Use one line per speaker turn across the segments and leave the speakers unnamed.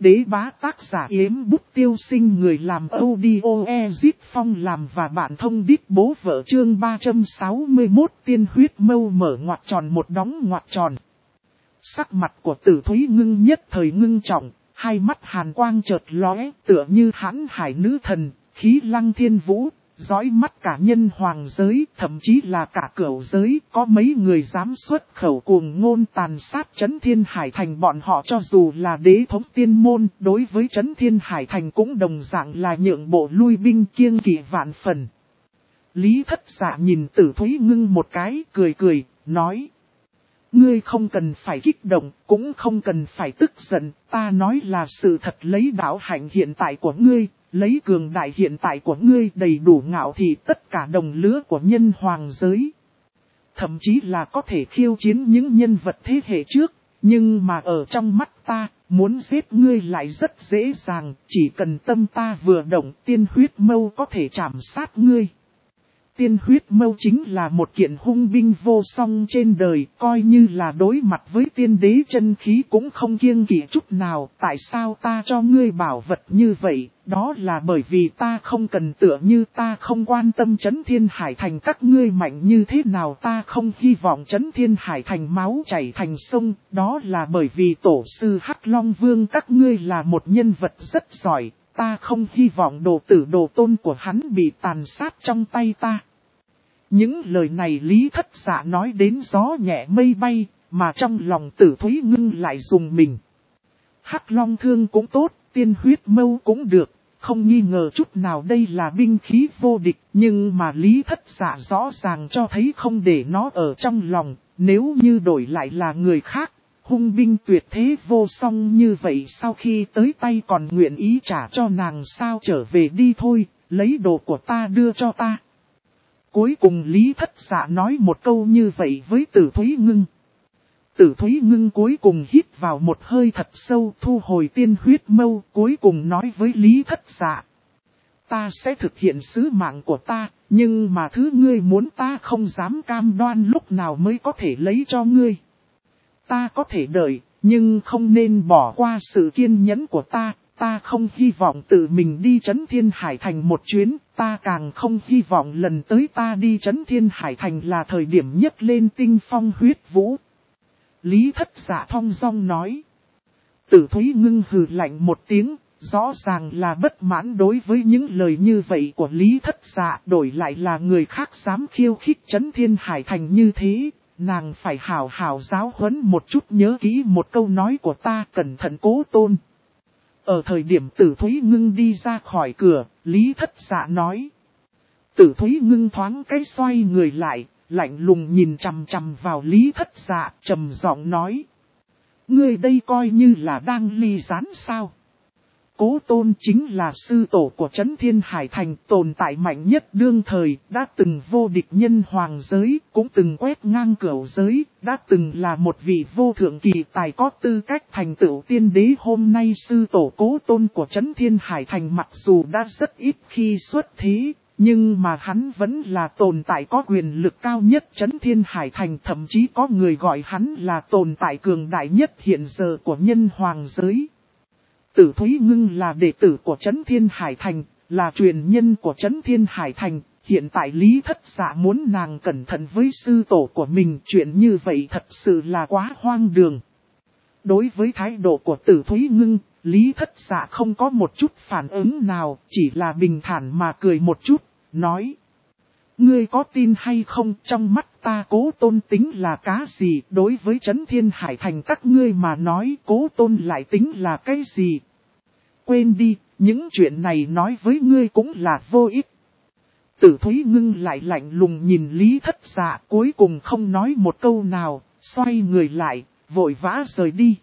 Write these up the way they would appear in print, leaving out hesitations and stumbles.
Đế bá tác giả Yếm Bút Tiêu Sinh, người làm audio Ezit Phong làm và bạn thông đít bố vợ. Chương 361 Tiên huyết mâu mở ngoặc tròn một đóng ngoặc tròn. Sắc mặt của Tử Thúy Ngưng nhất thời ngưng trọng, hai mắt hàn quang chợt lóe, tựa như hãn hải nữ thần, khí lăng thiên vũ, dõi mắt cả nhân hoàng giới, thậm chí là cả cửu giới. Có mấy người dám xuất khẩu cuồng ngôn tàn sát Trấn Thiên Hải Thành. Bọn họ cho dù là đế thống tiên môn, đối với Trấn Thiên Hải Thành cũng đồng dạng là nhượng bộ lui binh, kiêng kỵ vạn phần. Lý Thất Dạ nhìn Tử Thúy Ngưng một cái, cười, nói: Ngươi không cần phải kích động, cũng không cần phải tức giận, ta nói là sự thật. Lấy đạo hạnh hiện tại của ngươi, lấy cường đại hiện tại của ngươi, đầy đủ ngạo thị tất cả đồng lứa của nhân hoàng giới. Thậm chí là có thể khiêu chiến những nhân vật thế hệ trước, nhưng mà ở trong mắt ta, muốn giết ngươi lại rất dễ dàng, chỉ cần tâm ta vừa động, tiên huyết mâu có thể chạm sát ngươi. Tiên huyết mâu chính là một kiện hung binh vô song trên đời, coi như là đối mặt với tiên đế chân khí cũng không kiêng kỵ chút nào. Tại sao ta cho ngươi bảo vật như vậy? Đó là bởi vì ta không cần, tựa như ta không quan tâm Trấn Thiên Hải Thành các ngươi mạnh như thế nào, ta không hy vọng Trấn Thiên Hải Thành máu chảy thành sông. Đó là bởi vì tổ sư Hắc Long Vương các ngươi là một nhân vật rất giỏi. Ta không hy vọng đồ tử đồ tôn của hắn bị tàn sát trong tay ta. Những lời này Lý Thất Dạ nói đến gió nhẹ mây bay, mà trong lòng Tử Thúy Ngưng lại dùng mình. Hắc Long Thương cũng tốt, tiên huyết mâu cũng được, không nghi ngờ chút nào đây là binh khí vô địch. Nhưng mà Lý Thất Dạ rõ ràng cho thấy không để nó ở trong lòng, nếu như đổi lại là người khác. Hung binh tuyệt thế vô song như vậy sau khi tới tay còn nguyện ý trả cho nàng sao? Trở về đi thôi, lấy đồ của ta đưa cho ta. Cuối cùng Lý Thất Dạ nói một câu như vậy với Tử Thúy Ngưng. Tử Thúy Ngưng cuối cùng hít vào một hơi thật sâu, thu hồi tiên huyết mâu, cuối cùng nói với Lý Thất Dạ: Ta sẽ thực hiện sứ mạng của ta, nhưng mà thứ ngươi muốn ta không dám cam đoan lúc nào mới có thể lấy cho ngươi. Ta có thể đợi, nhưng không nên bỏ qua sự kiên nhẫn của ta. Ta không hy vọng tự mình đi Trấn Thiên Hải Thành một chuyến, ta càng không hy vọng lần tới ta đi Trấn Thiên Hải Thành là thời điểm nhấc lên tinh phong huyết vũ. Lý Thất Dạ thong dong nói. Tử Thúy Ngưng hừ lạnh một tiếng, rõ ràng là bất mãn đối với những lời như vậy của Lý Thất Dạ. Đổi lại là người khác dám khiêu khích Trấn Thiên Hải Thành như thế, nàng phải hảo hảo giáo huấn một chút. Nhớ kỹ một câu nói của ta, cẩn thận Cố Tôn. Ở thời điểm Tử Thúy Ngưng đi ra khỏi cửa, Lý Thất Dạ nói. Tử Thúy Ngưng thoáng cái xoay người lại, lạnh lùng nhìn chằm chằm vào Lý Thất Dạ, trầm giọng nói: Ngươi đây coi như là đang ly gián sao? Cố Tôn chính là sư tổ của Trấn Thiên Hải Thành, tồn tại mạnh nhất đương thời, đã từng vô địch nhân hoàng giới, cũng từng quét ngang cửu giới, đã từng là một vị vô thượng kỳ tài có tư cách thành tựu tiên đế. Hôm nay sư tổ Cố Tôn của Trấn Thiên Hải Thành mặc dù đã rất ít khi xuất thế, nhưng mà hắn vẫn là tồn tại có quyền lực cao nhất Trấn Thiên Hải Thành, thậm chí có người gọi hắn là tồn tại cường đại nhất hiện giờ của nhân hoàng giới. Tử Thúy Ngưng là đệ tử của Trấn Thiên Hải Thành, là truyền nhân của Trấn Thiên Hải Thành. Hiện tại Lý Thất Dạ muốn nàng cẩn thận với sư tổ của mình, chuyện như vậy thật sự là quá hoang đường. Đối với thái độ của Tử Thúy Ngưng, Lý Thất Dạ không có một chút phản ứng nào, chỉ là bình thản mà cười một chút, nói: Ngươi có tin hay không, trong mắt ta Cố Tôn tính là cá gì? Đối với Trấn Thiên Hải Thành các ngươi mà nói, Cố Tôn lại tính là cái gì? Quên đi, những chuyện này nói với ngươi cũng là vô ích. Tử Thúy Ngưng lại lạnh lùng nhìn Lý Thất Dạ, cuối cùng không nói một câu nào, xoay người lại, vội vã rời đi.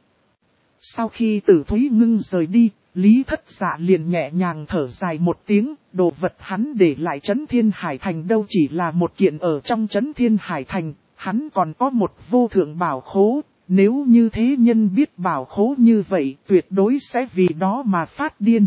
Sau khi Tử Thúy Ngưng rời đi, Lý Thất Dạ liền nhẹ nhàng thở dài một tiếng, đồ vật hắn để lại Trấn Thiên Hải Thành đâu chỉ là một kiện ở trong Trấn Thiên Hải Thành, hắn còn có một vô thượng bảo khố. Nếu như thế nhân biết bảo khố như vậy, tuyệt đối sẽ vì đó mà phát điên.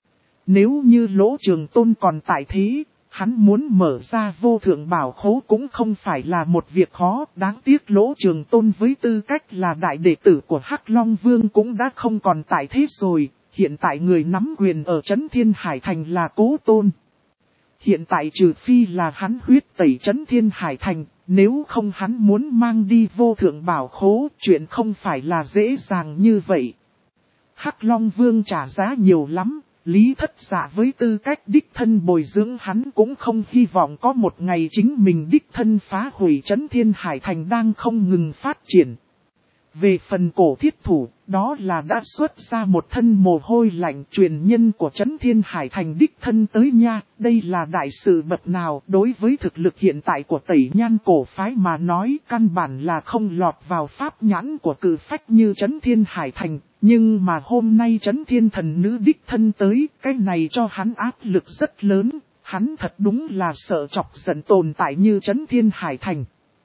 Nếu như Lỗ Trường Tôn còn tại thế, hắn muốn mở ra vô thượng bảo khố cũng không phải là một việc khó. Đáng tiếc Lỗ Trường Tôn với tư cách là đại đệ tử của Hắc Long Vương cũng đã không còn tại thế rồi. hiện tại người nắm quyền ở Trấn Thiên Hải Thành là Cố Tôn. Hiện tại trừ phi là hắn huyết tẩy Trấn Thiên Hải Thành, nếu không hắn muốn mang đi vô thượng bảo khố, chuyện không phải là dễ dàng như vậy. Hắc Long Vương trả giá nhiều lắm, Lý Thất Dạ với tư cách đích thân bồi dưỡng hắn cũng không hy vọng có một ngày chính mình đích thân phá hủy Trấn Thiên Hải Thành đang không ngừng phát triển. Về phần Cổ Thiết Thủ, đó là đã xuất ra một thân mồ hôi lạnh, truyền nhân của Trấn Thiên Hải Thành đích thân tới nha. Đây là đại sự bậc nào đối với thực lực hiện tại của Tẩy Nhan cổ phái mà nói, căn bản là không lọt vào pháp nhãn của cự phách như Trấn Thiên Hải Thành. Nhưng mà hôm nay Trấn Thiên Thần Nữ đích thân tới, cái này cho hắn áp lực rất lớn. Hắn thật đúng là sợ chọc giận tồn tại như Trấn Thiên Hải Thành.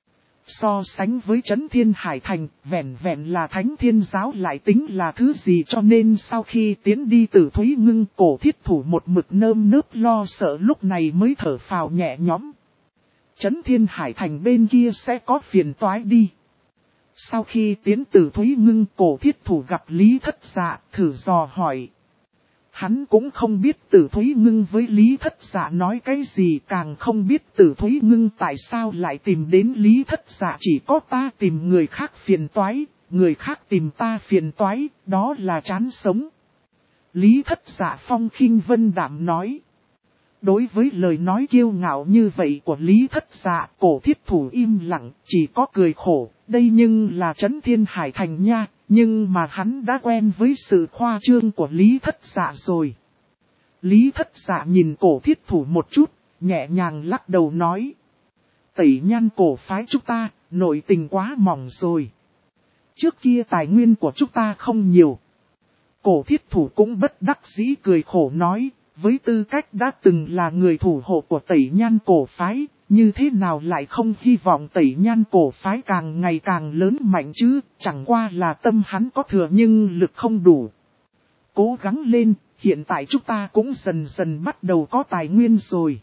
So sánh với Trấn Thiên Hải Thành, vẹn vẹn là Thánh Thiên Giáo lại tính là thứ gì, cho nên sau khi tiến đi Tử Thúy Ngưng, Cổ Thiết Thủ một mực nơm nớp lo sợ lúc này mới thở phào nhẹ nhõm. Trấn Thiên Hải Thành bên kia sẽ có phiền toái đi. Sau khi tiến Tử Thúy Ngưng, Cổ Thiết Thủ gặp Lý Thất Dạ, thử dò hỏi. Hắn cũng không biết Tử Thúy Ngưng với Lý Thất Dạ nói cái gì, càng không biết Tử Thúy Ngưng tại sao lại tìm đến Lý Thất Dạ. Chỉ có ta tìm người khác phiền toái, người khác tìm ta phiền toái, đó là chán sống. Lý Thất Dạ phong khinh vân đạm nói. Đối với lời nói kiêu ngạo như vậy của Lý Thất Dạ, Cổ Thiết Thủ im lặng, chỉ có cười khổ. Đây nhưng là Trấn Thiên Hải Thành nha. Nhưng mà hắn đã quen với sự khoa trương của Lý Thất Dạ rồi. Lý Thất Dạ nhìn Cổ Thiết Thủ một chút, nhẹ nhàng lắc đầu nói. Tẩy Nhan cổ phái chúng ta, nội tình quá mỏng rồi. Trước kia tài nguyên của chúng ta không nhiều. Cổ Thiết Thủ cũng bất đắc dĩ cười khổ nói, với tư cách đã từng là người thủ hộ của Tẩy Nhan cổ phái, như thế nào lại không hy vọng Tẩy Nhan cổ phái càng ngày càng lớn mạnh chứ, chẳng qua là tâm hắn có thừa nhưng lực không đủ. Cố gắng lên, hiện tại chúng ta cũng dần dần bắt đầu có tài nguyên rồi.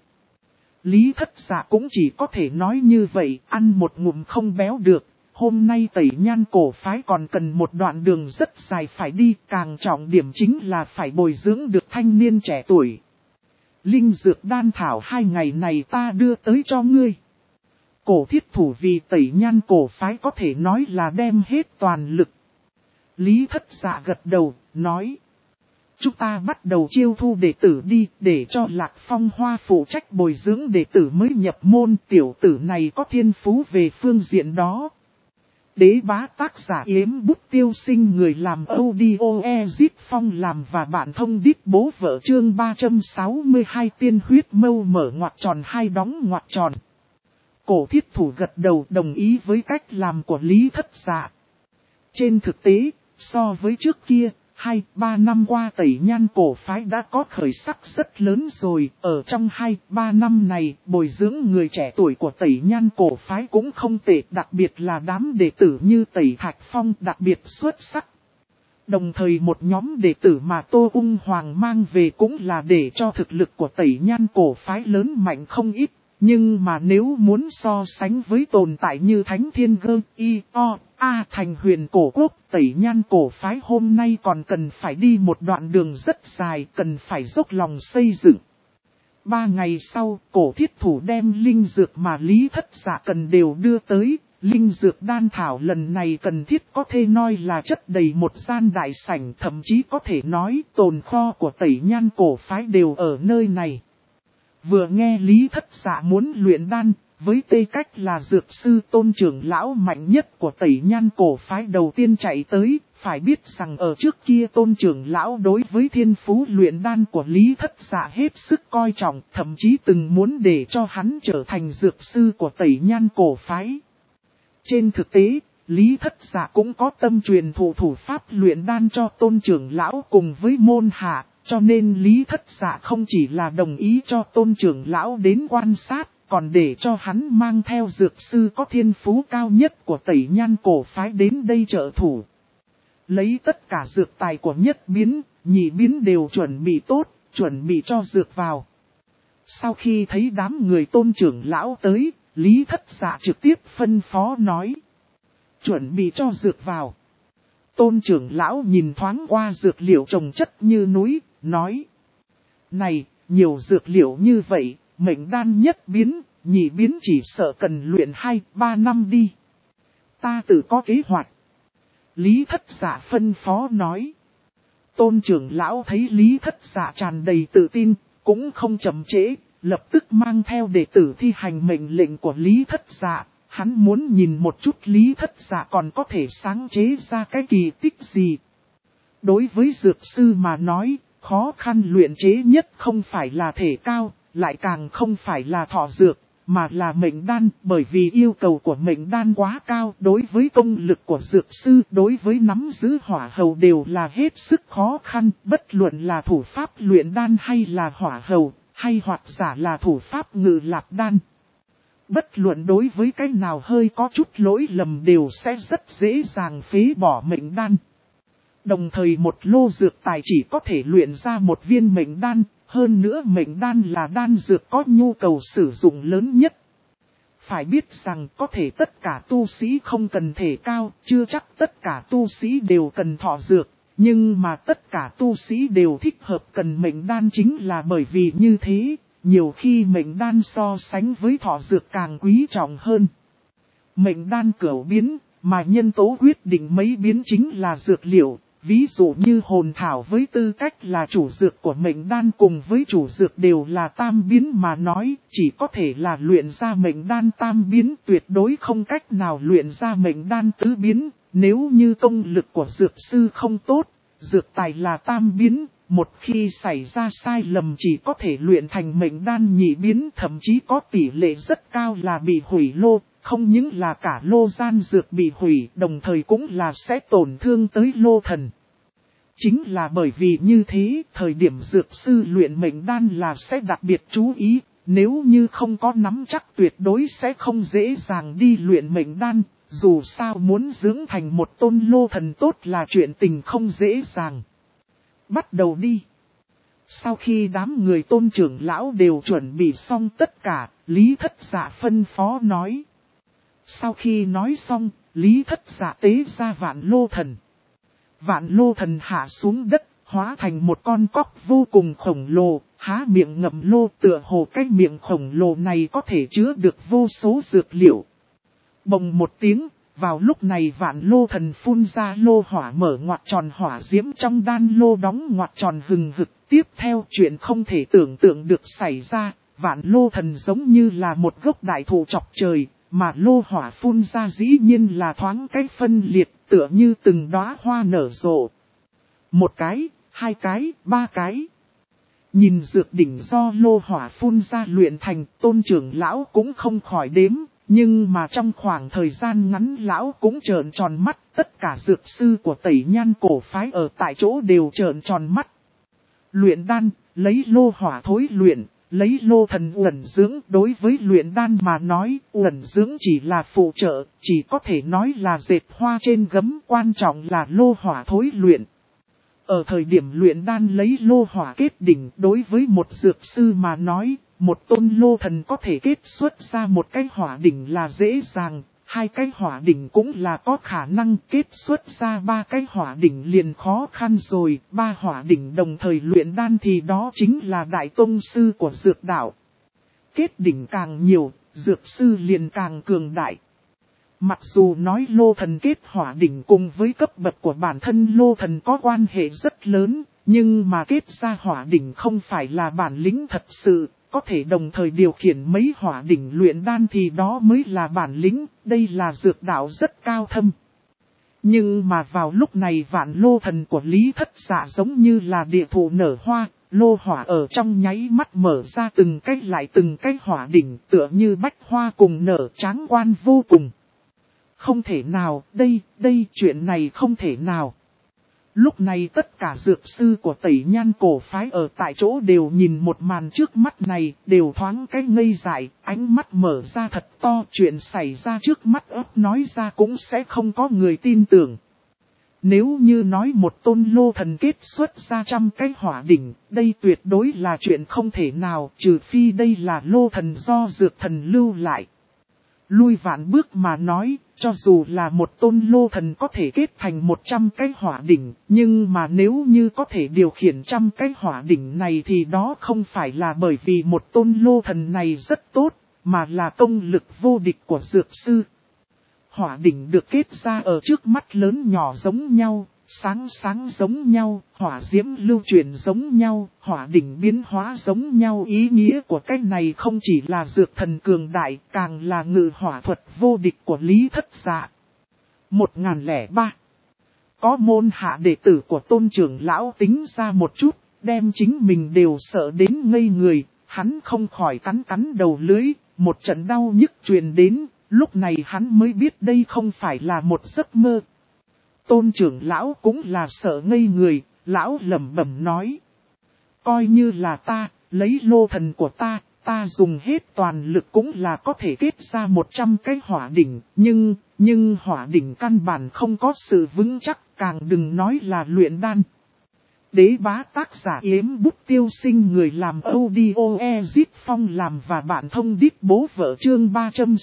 Lý Thất Dạ cũng chỉ có thể nói như vậy, ăn một ngụm không béo được. Hôm nay Tẩy Nhan cổ phái còn cần một đoạn đường rất dài phải đi, càng trọng điểm chính là phải bồi dưỡng được thanh niên trẻ tuổi. Linh dược đan thảo 2 ngày này ta đưa tới cho ngươi. Cổ Thiết Thủ vì Tẩy Nhan cổ phái có thể nói là đem hết toàn lực. Lý Thất Dạ gật đầu, nói. Chúng ta bắt đầu chiêu thu đệ tử đi, để cho Lạc Phong Hoa phụ trách bồi dưỡng đệ tử mới nhập môn. Tiểu tử này có thiên phú về phương diện đó. Đế bá tác giả Yếm Bút Tiêu Sinh, người làm audio Ezit Phong làm và bạn thông đít bố vợ, chương 362 tiên huyết mâu mở ngoặc tròn 2 đóng ngoặc tròn. Cổ Thiết Thủ gật đầu đồng ý với cách làm của Lý Thất Dạ. Trên thực tế, so với trước kia, 2-3 năm qua Tẩy Nhan cổ phái đã có khởi sắc rất lớn rồi. Ở trong 2-3 năm này, bồi dưỡng người trẻ tuổi của Tẩy Nhan cổ phái cũng không tệ, đặc biệt là đám đệ tử như Tẩy Thạch Phong đặc biệt xuất sắc. Đồng thời một nhóm đệ tử mà Tô Ung Hoàng mang về cũng là để cho thực lực của Tẩy Nhan cổ phái lớn mạnh không ít. Nhưng mà nếu muốn so sánh với tồn tại như Thánh Thiên Gơ, Thành Huyền cổ quốc, Tẩy Nhan cổ phái hôm nay còn cần phải đi một đoạn đường rất dài, cần phải dốc lòng xây dựng. 3 ngày sau, Cổ Thiết Thủ đem linh dược mà Lý Thất Dạ cần đều đưa tới. Linh dược đan thảo lần này cần thiết có thể nói là chất đầy một gian đại sảnh, thậm chí có thể nói tồn kho của Tẩy Nhan cổ phái đều ở nơi này. Vừa nghe Lý Thất Dạ muốn luyện đan, với tư cách là dược sư Tôn trưởng lão mạnh nhất của Tẩy Nhan cổ phái đầu tiên chạy tới, phải biết rằng ở trước kia Tôn trưởng lão đối với thiên phú luyện đan của Lý Thất Dạ hết sức coi trọng, thậm chí từng muốn để cho hắn trở thành dược sư của Tẩy Nhan cổ phái. Trên thực tế, Lý Thất Dạ cũng có tâm truyền thụ thủ pháp luyện đan cho Tôn trưởng lão cùng với môn hạ. Cho nên Lý Thất Dạ không chỉ là đồng ý cho Tôn trưởng lão đến quan sát, còn để cho hắn mang theo dược sư có thiên phú cao nhất của Tẩy Nhan cổ phái đến đây trợ thủ. Lấy tất cả dược tài của nhất biến, nhị biến đều chuẩn bị tốt, chuẩn bị cho dược vào. Sau khi thấy đám người Tôn trưởng lão tới, Lý Thất Dạ trực tiếp phân phó nói. Chuẩn bị cho dược vào. Tôn trưởng lão nhìn thoáng qua dược liệu trồng chất như núi, nói. Này, nhiều dược liệu như vậy, mệnh đan nhất biến, nhị biến chỉ sợ cần luyện 2-3 năm đi. Ta tự có kế hoạch. Lý Thất Dạ phân phó nói. Tôn trưởng lão thấy Lý Thất Dạ tràn đầy tự tin, cũng không chậm trễ, lập tức mang theo đệ tử thi hành mệnh lệnh của Lý Thất Dạ. Hắn muốn nhìn một chút Lý Thất Dạ còn có thể sáng chế ra cái kỳ tích gì. Đối với dược sư mà nói, khó khăn luyện chế nhất không phải là thể cao, lại càng không phải là thọ dược, mà là mệnh đan, bởi vì yêu cầu của mệnh đan quá cao. Đối với công lực của dược sư, đối với nắm giữ hỏa hầu đều là hết sức khó khăn, bất luận là thủ pháp luyện đan hay là hỏa hầu, hay hoặc giả là thủ pháp ngự lạp đan. Bất luận đối với cái nào hơi có chút lỗi lầm đều sẽ rất dễ dàng phế bỏ mệnh đan. Đồng thời một lô dược tài chỉ có thể luyện ra một viên mệnh đan, hơn nữa mệnh đan là đan dược có nhu cầu sử dụng lớn nhất. Phải biết rằng có thể tất cả tu sĩ không cần thể cao, chưa chắc tất cả tu sĩ đều cần thọ dược, nhưng mà tất cả tu sĩ đều thích hợp cần mệnh đan chính là bởi vì như thế, nhiều khi mệnh đan so sánh với thọ dược càng quý trọng hơn. Mệnh đan cửu biến, mà nhân tố quyết định mấy biến chính là dược liệu. Ví dụ như hồn thảo với tư cách là chủ dược của mệnh đan cùng với chủ dược đều là tam biến mà nói, chỉ có thể là luyện ra mệnh đan tam biến, tuyệt đối không cách nào luyện ra mệnh đan tứ biến. Nếu như công lực của dược sư không tốt, dược tài là tam biến, một khi xảy ra sai lầm chỉ có thể luyện thành mệnh đan nhị biến, thậm chí có tỷ lệ rất cao là bị hủy lô. Không những là cả lô gian dược bị hủy, đồng thời cũng là sẽ tổn thương tới lô thần. Chính là bởi vì như thế, thời điểm dược sư luyện mệnh đan là sẽ đặc biệt chú ý, nếu như không có nắm chắc tuyệt đối sẽ không dễ dàng đi luyện mệnh đan, dù sao muốn dưỡng thành một tôn lô thần tốt là chuyện tình không dễ dàng. Bắt đầu đi. Sau khi đám người Tôn trưởng lão đều chuẩn bị xong tất cả, Lý Thất Dạ phân phó nói. Sau khi nói xong, Lý Thất Dạ tế ra vạn lô thần. Vạn lô thần hạ xuống đất, hóa thành một con cóc vô cùng khổng lồ, há miệng ngậm lô, tựa hồ cái miệng khổng lồ này có thể chứa được vô số dược liệu. Bồng một tiếng, vào lúc này vạn lô thần phun ra lô hỏa, mở ngoặt tròn hỏa diễm trong đan lô, đóng ngoặt tròn hừng hực. Tiếp theo chuyện không thể tưởng tượng được xảy ra, vạn lô thần giống như là một gốc đại thụ chọc trời. Mà lô hỏa phun ra dĩ nhiên là thoáng cái phân liệt, tựa như từng đóa hoa nở rộ. Một cái, hai cái, ba cái. Nhìn dược đỉnh do lô hỏa phun ra luyện thành, Tôn trưởng lão cũng không khỏi đếm. Nhưng mà trong khoảng thời gian ngắn lão cũng trợn tròn mắt, tất cả dược sư của Tẩy Nhan cổ phái ở tại chỗ đều trợn tròn mắt. Luyện đan, lấy lô hỏa thối luyện. Lấy lô thần uẩn dưỡng, đối với luyện đan mà nói, uẩn dưỡng chỉ là phụ trợ, chỉ có thể nói là dệt hoa trên gấm, quan trọng là lô hỏa thối luyện. Ở thời điểm luyện đan lấy lô hỏa kết đỉnh, đối với một dược sư mà nói, một tôn lô thần có thể kết xuất ra một cái hỏa đỉnh là dễ dàng, hai cái hỏa đỉnh cũng là có khả năng, kết xuất ra ba cái hỏa đỉnh liền khó khăn rồi, ba hỏa đỉnh đồng thời luyện đan thì đó chính là đại tông sư của dược đạo. Kết đỉnh càng nhiều, dược sư liền càng cường đại. Mặc dù nói lô thần kết hỏa đỉnh cùng với cấp bậc của bản thân lô thần có quan hệ rất lớn, nhưng mà kết ra hỏa đỉnh không phải là bản lĩnh thật sự. Có thể đồng thời điều khiển mấy hỏa đỉnh luyện đan thì đó mới là bản lĩnh, đây là dược đạo rất cao thâm. Nhưng mà vào lúc này vạn lô thần của Lý Thất Dạ giống như là địa thụ nở hoa, lô hỏa ở trong nháy mắt mở ra từng cái lại từng cái hỏa đỉnh, tựa như bách hoa cùng nở, tráng quan vô cùng. Không thể nào, đây chuyện này không thể nào. Lúc này tất cả dược sư của Tẩy Nhan cổ phái ở tại chỗ đều nhìn một màn trước mắt này, đều thoáng cái ngây dại, ánh mắt mở ra thật to, chuyện xảy ra trước mắt ấp nói ra cũng sẽ không có người tin tưởng. Nếu như nói một tôn lô thần kết xuất ra trăm cái hỏa đỉnh, đây tuyệt đối là chuyện không thể nào, trừ phi đây là lô thần do dược thần lưu lại. Lui vạn bước mà nói, cho dù là một tôn lô thần có thể kết thành 100 cái hỏa đỉnh, nhưng mà nếu như có thể điều khiển 100 cái hỏa đỉnh này thì đó không phải là bởi vì một tôn lô thần này rất tốt, mà là công lực vô địch của dược sư. Hỏa đỉnh được kết ra ở trước mắt lớn nhỏ giống nhau, sáng sáng giống nhau, hỏa diễm lưu chuyển giống nhau, hỏa đỉnh biến hóa giống nhau. Ý nghĩa của cái này không chỉ là dược thần cường đại, càng là ngự hỏa thuật vô địch của Lý Thất Dạ. 1003. Có môn hạ đệ tử của tôn trưởng lão tính ra một chút, đem chính mình đều sợ đến ngây người, hắn không khỏi cắn đầu lưỡi, một trận đau nhức truyền đến, lúc này hắn mới biết đây không phải là một giấc mơ. Tôn trưởng lão cũng là sợ ngây người, lão lẩm bẩm nói. Coi như là ta, lấy lô thần của ta dùng hết toàn lực cũng là có thể kết ra 100 cái hỏa đỉnh, nhưng hỏa đỉnh căn bản không có sự vững chắc, càng đừng nói là luyện đan. Đế bá tác giả Yếm Bút Tiêu Sinh, người làm audio Ezit Phong làm và bạn thông đít bố vợ, chương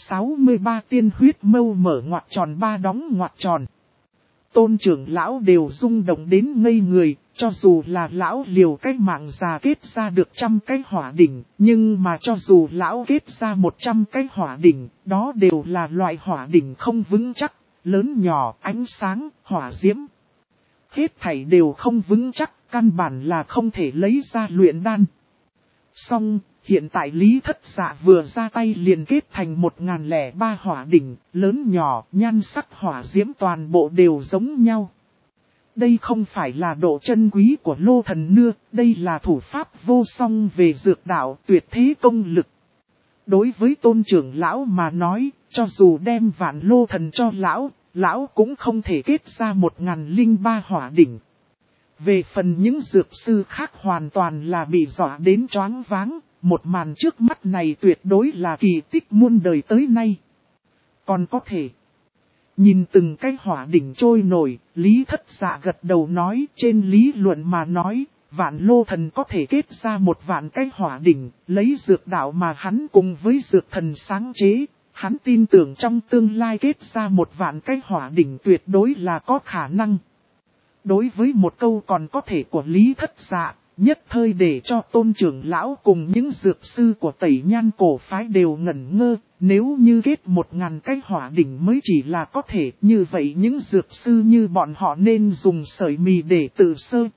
363 tiên huyết mâu mở ngoặc tròn ba đóng ngoặc tròn. Tôn trưởng lão đều rung động đến ngây người, cho dù là lão liều cái mạng già kết ra được 100 cái hỏa đỉnh, nhưng mà cho dù lão kết ra 100 cái hỏa đỉnh, đó đều là loại hỏa đỉnh không vững chắc, lớn nhỏ, ánh sáng, hỏa diễm. Hết thảy đều không vững chắc, căn bản là không thể lấy ra luyện đan. Song, hiện tại Lý Thất Dạ vừa ra tay liền kết thành 1003 hỏa đỉnh, lớn nhỏ, nhan sắc hỏa diễm toàn bộ đều giống nhau. Đây không phải là độ chân quý của lô thần nưa, đây là thủ pháp vô song về dược đạo, tuyệt thế công lực. Đối với tôn trưởng lão mà nói, cho dù đem vạn lô thần cho lão cũng không thể kết ra 1003 hỏa đỉnh. Về phần những dược sư khác hoàn toàn là bị dọa đến choáng váng, một màn trước mắt này tuyệt đối là kỳ tích muôn đời tới nay. Còn có thể, nhìn từng cái hỏa đỉnh trôi nổi, Lý Thất Dạ gật đầu nói, trên lý luận mà nói, vạn lô thần có thể kết ra 1.000 cái hỏa đỉnh, lấy dược đạo mà hắn cùng với dược thần sáng chế. Hắn tin tưởng trong tương lai kết ra 1.000 cái hỏa đỉnh tuyệt đối là có khả năng. Đối với một câu còn có thể của Lý Thất Dạ, nhất thời để cho tôn trưởng lão cùng những dược sư của Tẩy Nhan cổ phái đều ngẩn ngơ. Nếu như kết 1.000 cái hỏa đỉnh mới chỉ là có thể, như vậy những dược sư như bọn họ nên dùng sợi mì để tự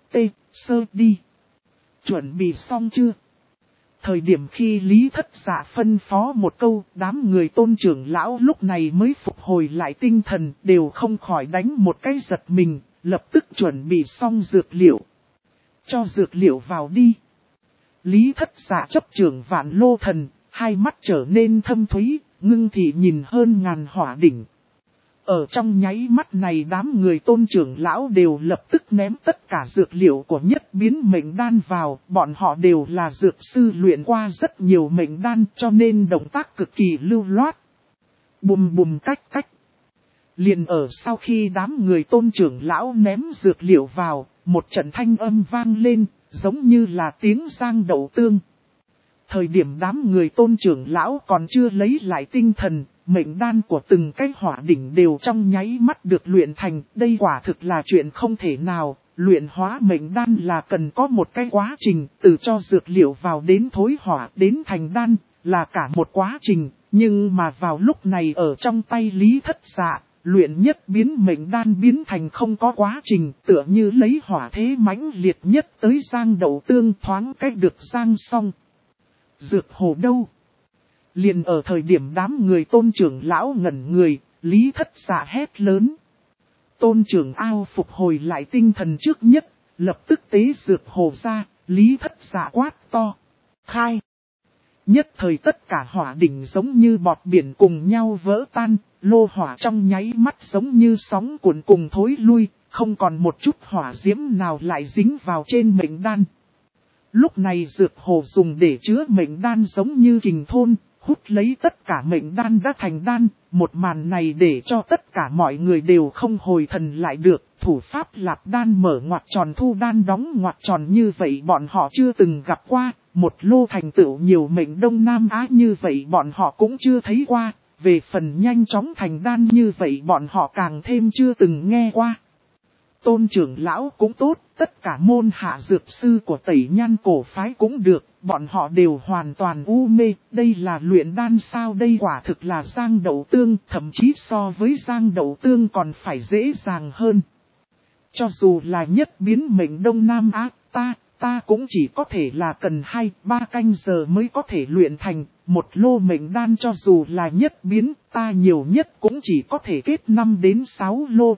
sơ đi. Chuẩn bị xong chưa? Thời điểm khi Lý Thất Dạ phân phó một câu, đám người tôn trưởng lão lúc này mới phục hồi lại tinh thần, đều không khỏi đánh một cái giật mình, lập tức chuẩn bị xong dược liệu. Cho dược liệu vào đi. Lý Thất Dạ chấp trưởng vạn lô thần, hai mắt trở nên thâm thúy, ngưng thị nhìn hơn ngàn hỏa đỉnh. Ở trong nháy mắt này đám người tôn trưởng lão đều lập tức ném tất cả dược liệu của nhất biến mệnh đan vào, bọn họ đều là dược sư luyện qua rất nhiều mệnh đan cho nên động tác cực kỳ lưu loát. Bùm bùm cách. Liền ở sau khi đám người tôn trưởng lão ném dược liệu vào, một trận thanh âm vang lên, giống như là tiếng giang đậu tương. Thời điểm đám người tôn trưởng lão còn chưa lấy lại tinh thần, mệnh đan của từng cái hỏa đỉnh đều trong nháy mắt được luyện thành. Đây quả thực là chuyện không thể nào, luyện hóa mệnh đan là cần có một cái quá trình, từ cho dược liệu vào đến thối hỏa đến thành đan, là cả một quá trình. Nhưng mà vào lúc này ở trong tay Lý Thất Dạ, luyện nhất biến mệnh đan biến thành không có quá trình, tựa như lấy hỏa thế mãnh liệt nhất tới giang đậu tương thoáng cách được giang xong. Dược hồ đâu? Liền ở thời điểm đám người tôn trưởng lão ngẩn người, Lý Thất Dạ hét lớn. Tôn trưởng ao phục hồi lại tinh thần trước nhất, lập tức tế dược hồ ra, Lý Thất Dạ quát to. Khai! Nhất thời tất cả hỏa đỉnh giống như bọt biển cùng nhau vỡ tan, lô hỏa trong nháy mắt giống như sóng cuộn cùng thối lui, không còn một chút hỏa diễm nào lại dính vào trên mệnh đan. Lúc này dược hồ dùng để chứa mệnh đan giống như kình thôn, hút lấy tất cả mệnh đan đã thành đan, một màn này để cho tất cả mọi người đều không hồi thần lại được. Thủ pháp lạp đan mở ngoặc tròn thu đan đóng ngoặc tròn như vậy bọn họ chưa từng gặp qua, một lô thành tựu nhiều mệnh Đông Nam Á như vậy bọn họ cũng chưa thấy qua. Về phần nhanh chóng thành đan như vậy bọn họ càng thêm chưa từng nghe qua. Tôn trưởng lão cũng tốt, tất cả môn hạ dược sư của Tẩy Nhan cổ phái cũng được, bọn họ đều hoàn toàn u mê. Đây là luyện đan sao? Đây quả thực là giang đậu tương, thậm chí so với giang đậu tương còn phải dễ dàng hơn. Cho dù là nhất biến mệnh Đông Nam Á, ta cũng chỉ có thể là cần 2-3 canh giờ mới có thể luyện thành. Một lô mệnh đan cho dù là nhất biến, ta nhiều nhất cũng chỉ có thể kết 5 đến 6 lô.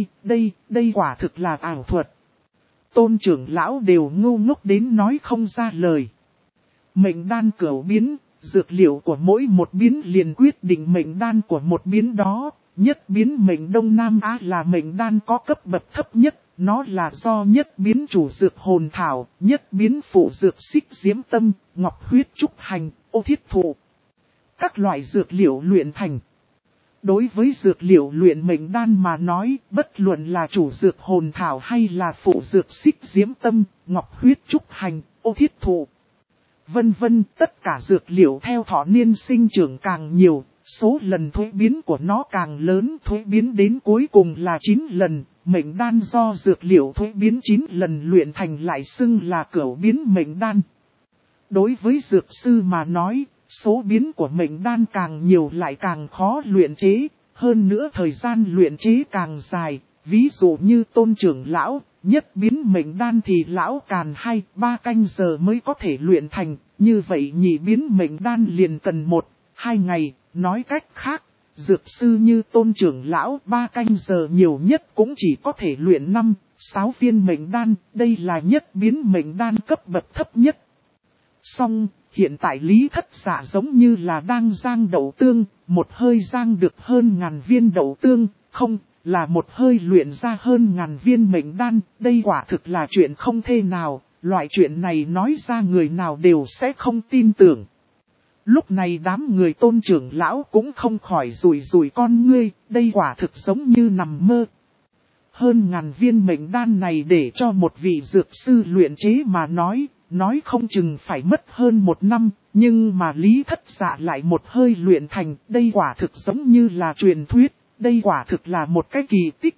Đây quả thực là ảo thuật. Tôn trưởng lão đều ngu ngốc đến nói không ra lời. Mệnh đan cửu biến, dược liệu của mỗi một biến liền quyết định mệnh đan của một biến đó. Nhất biến mệnh Đông Nam Á là mệnh đan có cấp bậc thấp nhất. Nó là do nhất biến chủ dược hồn thảo, nhất biến phụ dược xích diễm tâm, ngọc huyết trúc hành, ô thiết thụ. Các loại dược liệu luyện thành. Đối với dược liệu luyện mệnh đan mà nói, bất luận là chủ dược hồn thảo hay là phụ dược xích diễm tâm, ngọc huyết trúc hành, ô thiết thụ. Vân vân, tất cả dược liệu theo thọ niên sinh trưởng càng nhiều, số lần thuế biến của nó càng lớn, thuế biến đến cuối cùng là 9 lần. Mệnh đan do dược liệu thuế biến 9 lần luyện thành lại xưng là cửu biến mệnh đan. Đối với dược sư mà nói, số biến của mệnh đan càng nhiều lại càng khó luyện chế, hơn nữa thời gian luyện chế càng dài. Ví dụ như Tôn trưởng lão, nhất biến mệnh đan thì lão càn 2-3 canh giờ mới có thể luyện thành, như vậy nhị biến mệnh đan liền cần 1-2 ngày, nói cách khác. Dược sư như Tôn trưởng lão 3 canh giờ nhiều nhất cũng chỉ có thể luyện 5-6 viên mệnh đan, đây là nhất biến mệnh đan cấp bậc thấp nhất. Song, hiện tại Lý Thất Dạ giống như là đang giang đậu tương, một hơi giang được hơn 1000 viên đậu tương, không, là một hơi luyện ra hơn 1000 viên mệnh đan, đây quả thực là chuyện không thể nào, loại chuyện này nói ra người nào đều sẽ không tin tưởng. Lúc này đám người Tôn trưởng lão cũng không khỏi rủi con ngươi, đây quả thực giống như nằm mơ. Hơn 1000 viên mệnh đan này để cho một vị dược sư luyện chế mà nói không chừng phải mất hơn 1 năm, nhưng mà Lý Thất Dạ lại một hơi luyện thành, đây quả thực giống như là truyền thuyết, đây quả thực là một cái kỳ tích.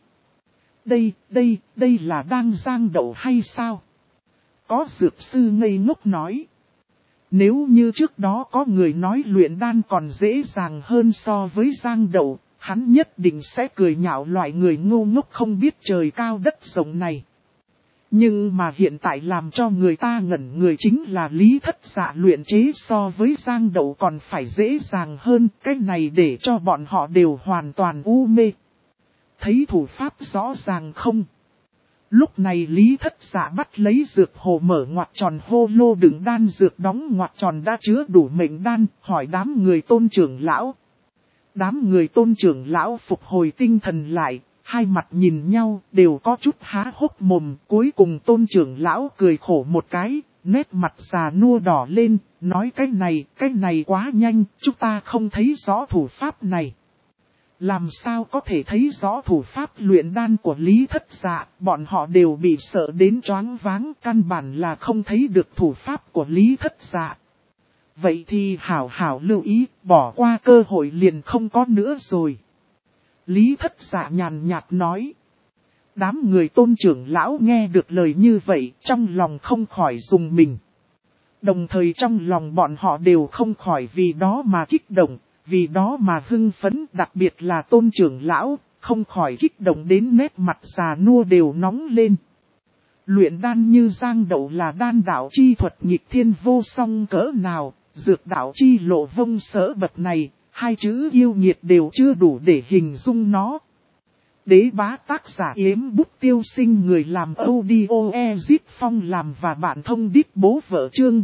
Đây là đang giang đậu hay sao? Có dược sư ngây ngốc nói. Nếu như trước đó có người nói luyện đan còn dễ dàng hơn so với giang đậu, hắn nhất định sẽ cười nhạo loại người ngu ngốc không biết trời cao đất rộng này. Nhưng mà hiện tại làm cho người ta ngẩn người chính là Lý Thất Dạ luyện chế so với giang đậu còn phải dễ dàng hơn, cái này để cho bọn họ đều hoàn toàn u mê. Thấy thủ pháp rõ ràng không? Lúc này Lý Thất Dạ bắt lấy dược hồ mở ngoặc tròn hô lô đựng đan dược đóng ngoặc tròn đã chứa đủ mệnh đan, hỏi đám người Tôn trưởng lão. Đám người Tôn trưởng lão phục hồi tinh thần lại, hai mặt nhìn nhau đều có chút há hốc mồm. Cuối cùng Tôn trưởng lão cười khổ một cái, nét mặt già nua đỏ lên, nói cái này quá nhanh, chúng ta không thấy rõ thủ pháp này. Làm sao có thể thấy rõ thủ pháp luyện đan của Lý Thất Dạ, bọn họ đều bị sợ đến choáng váng, căn bản là không thấy được thủ pháp của Lý Thất Dạ. Vậy thì hảo lưu ý, bỏ qua cơ hội liền không có nữa rồi. Lý Thất Dạ nhàn nhạt nói. Đám người Tôn trưởng lão nghe được lời như vậy, trong lòng không khỏi rùng mình. Đồng thời trong lòng bọn họ đều không khỏi vì đó mà kích động. Vì đó mà hưng phấn, đặc biệt là Tôn trưởng lão, không khỏi kích động đến nét mặt già nua đều nóng lên. Luyện đan như giang đậu là đan đạo chi thuật nghịch thiên vô song cỡ nào, dược đạo chi lộ vông sở bậc này, hai chữ yêu nghiệt đều chưa đủ để hình dung nó. Đế bá tác giả yếm bút tiêu sinh người làm audio Ezip Phong làm và bạn thông điệp bố vợ chương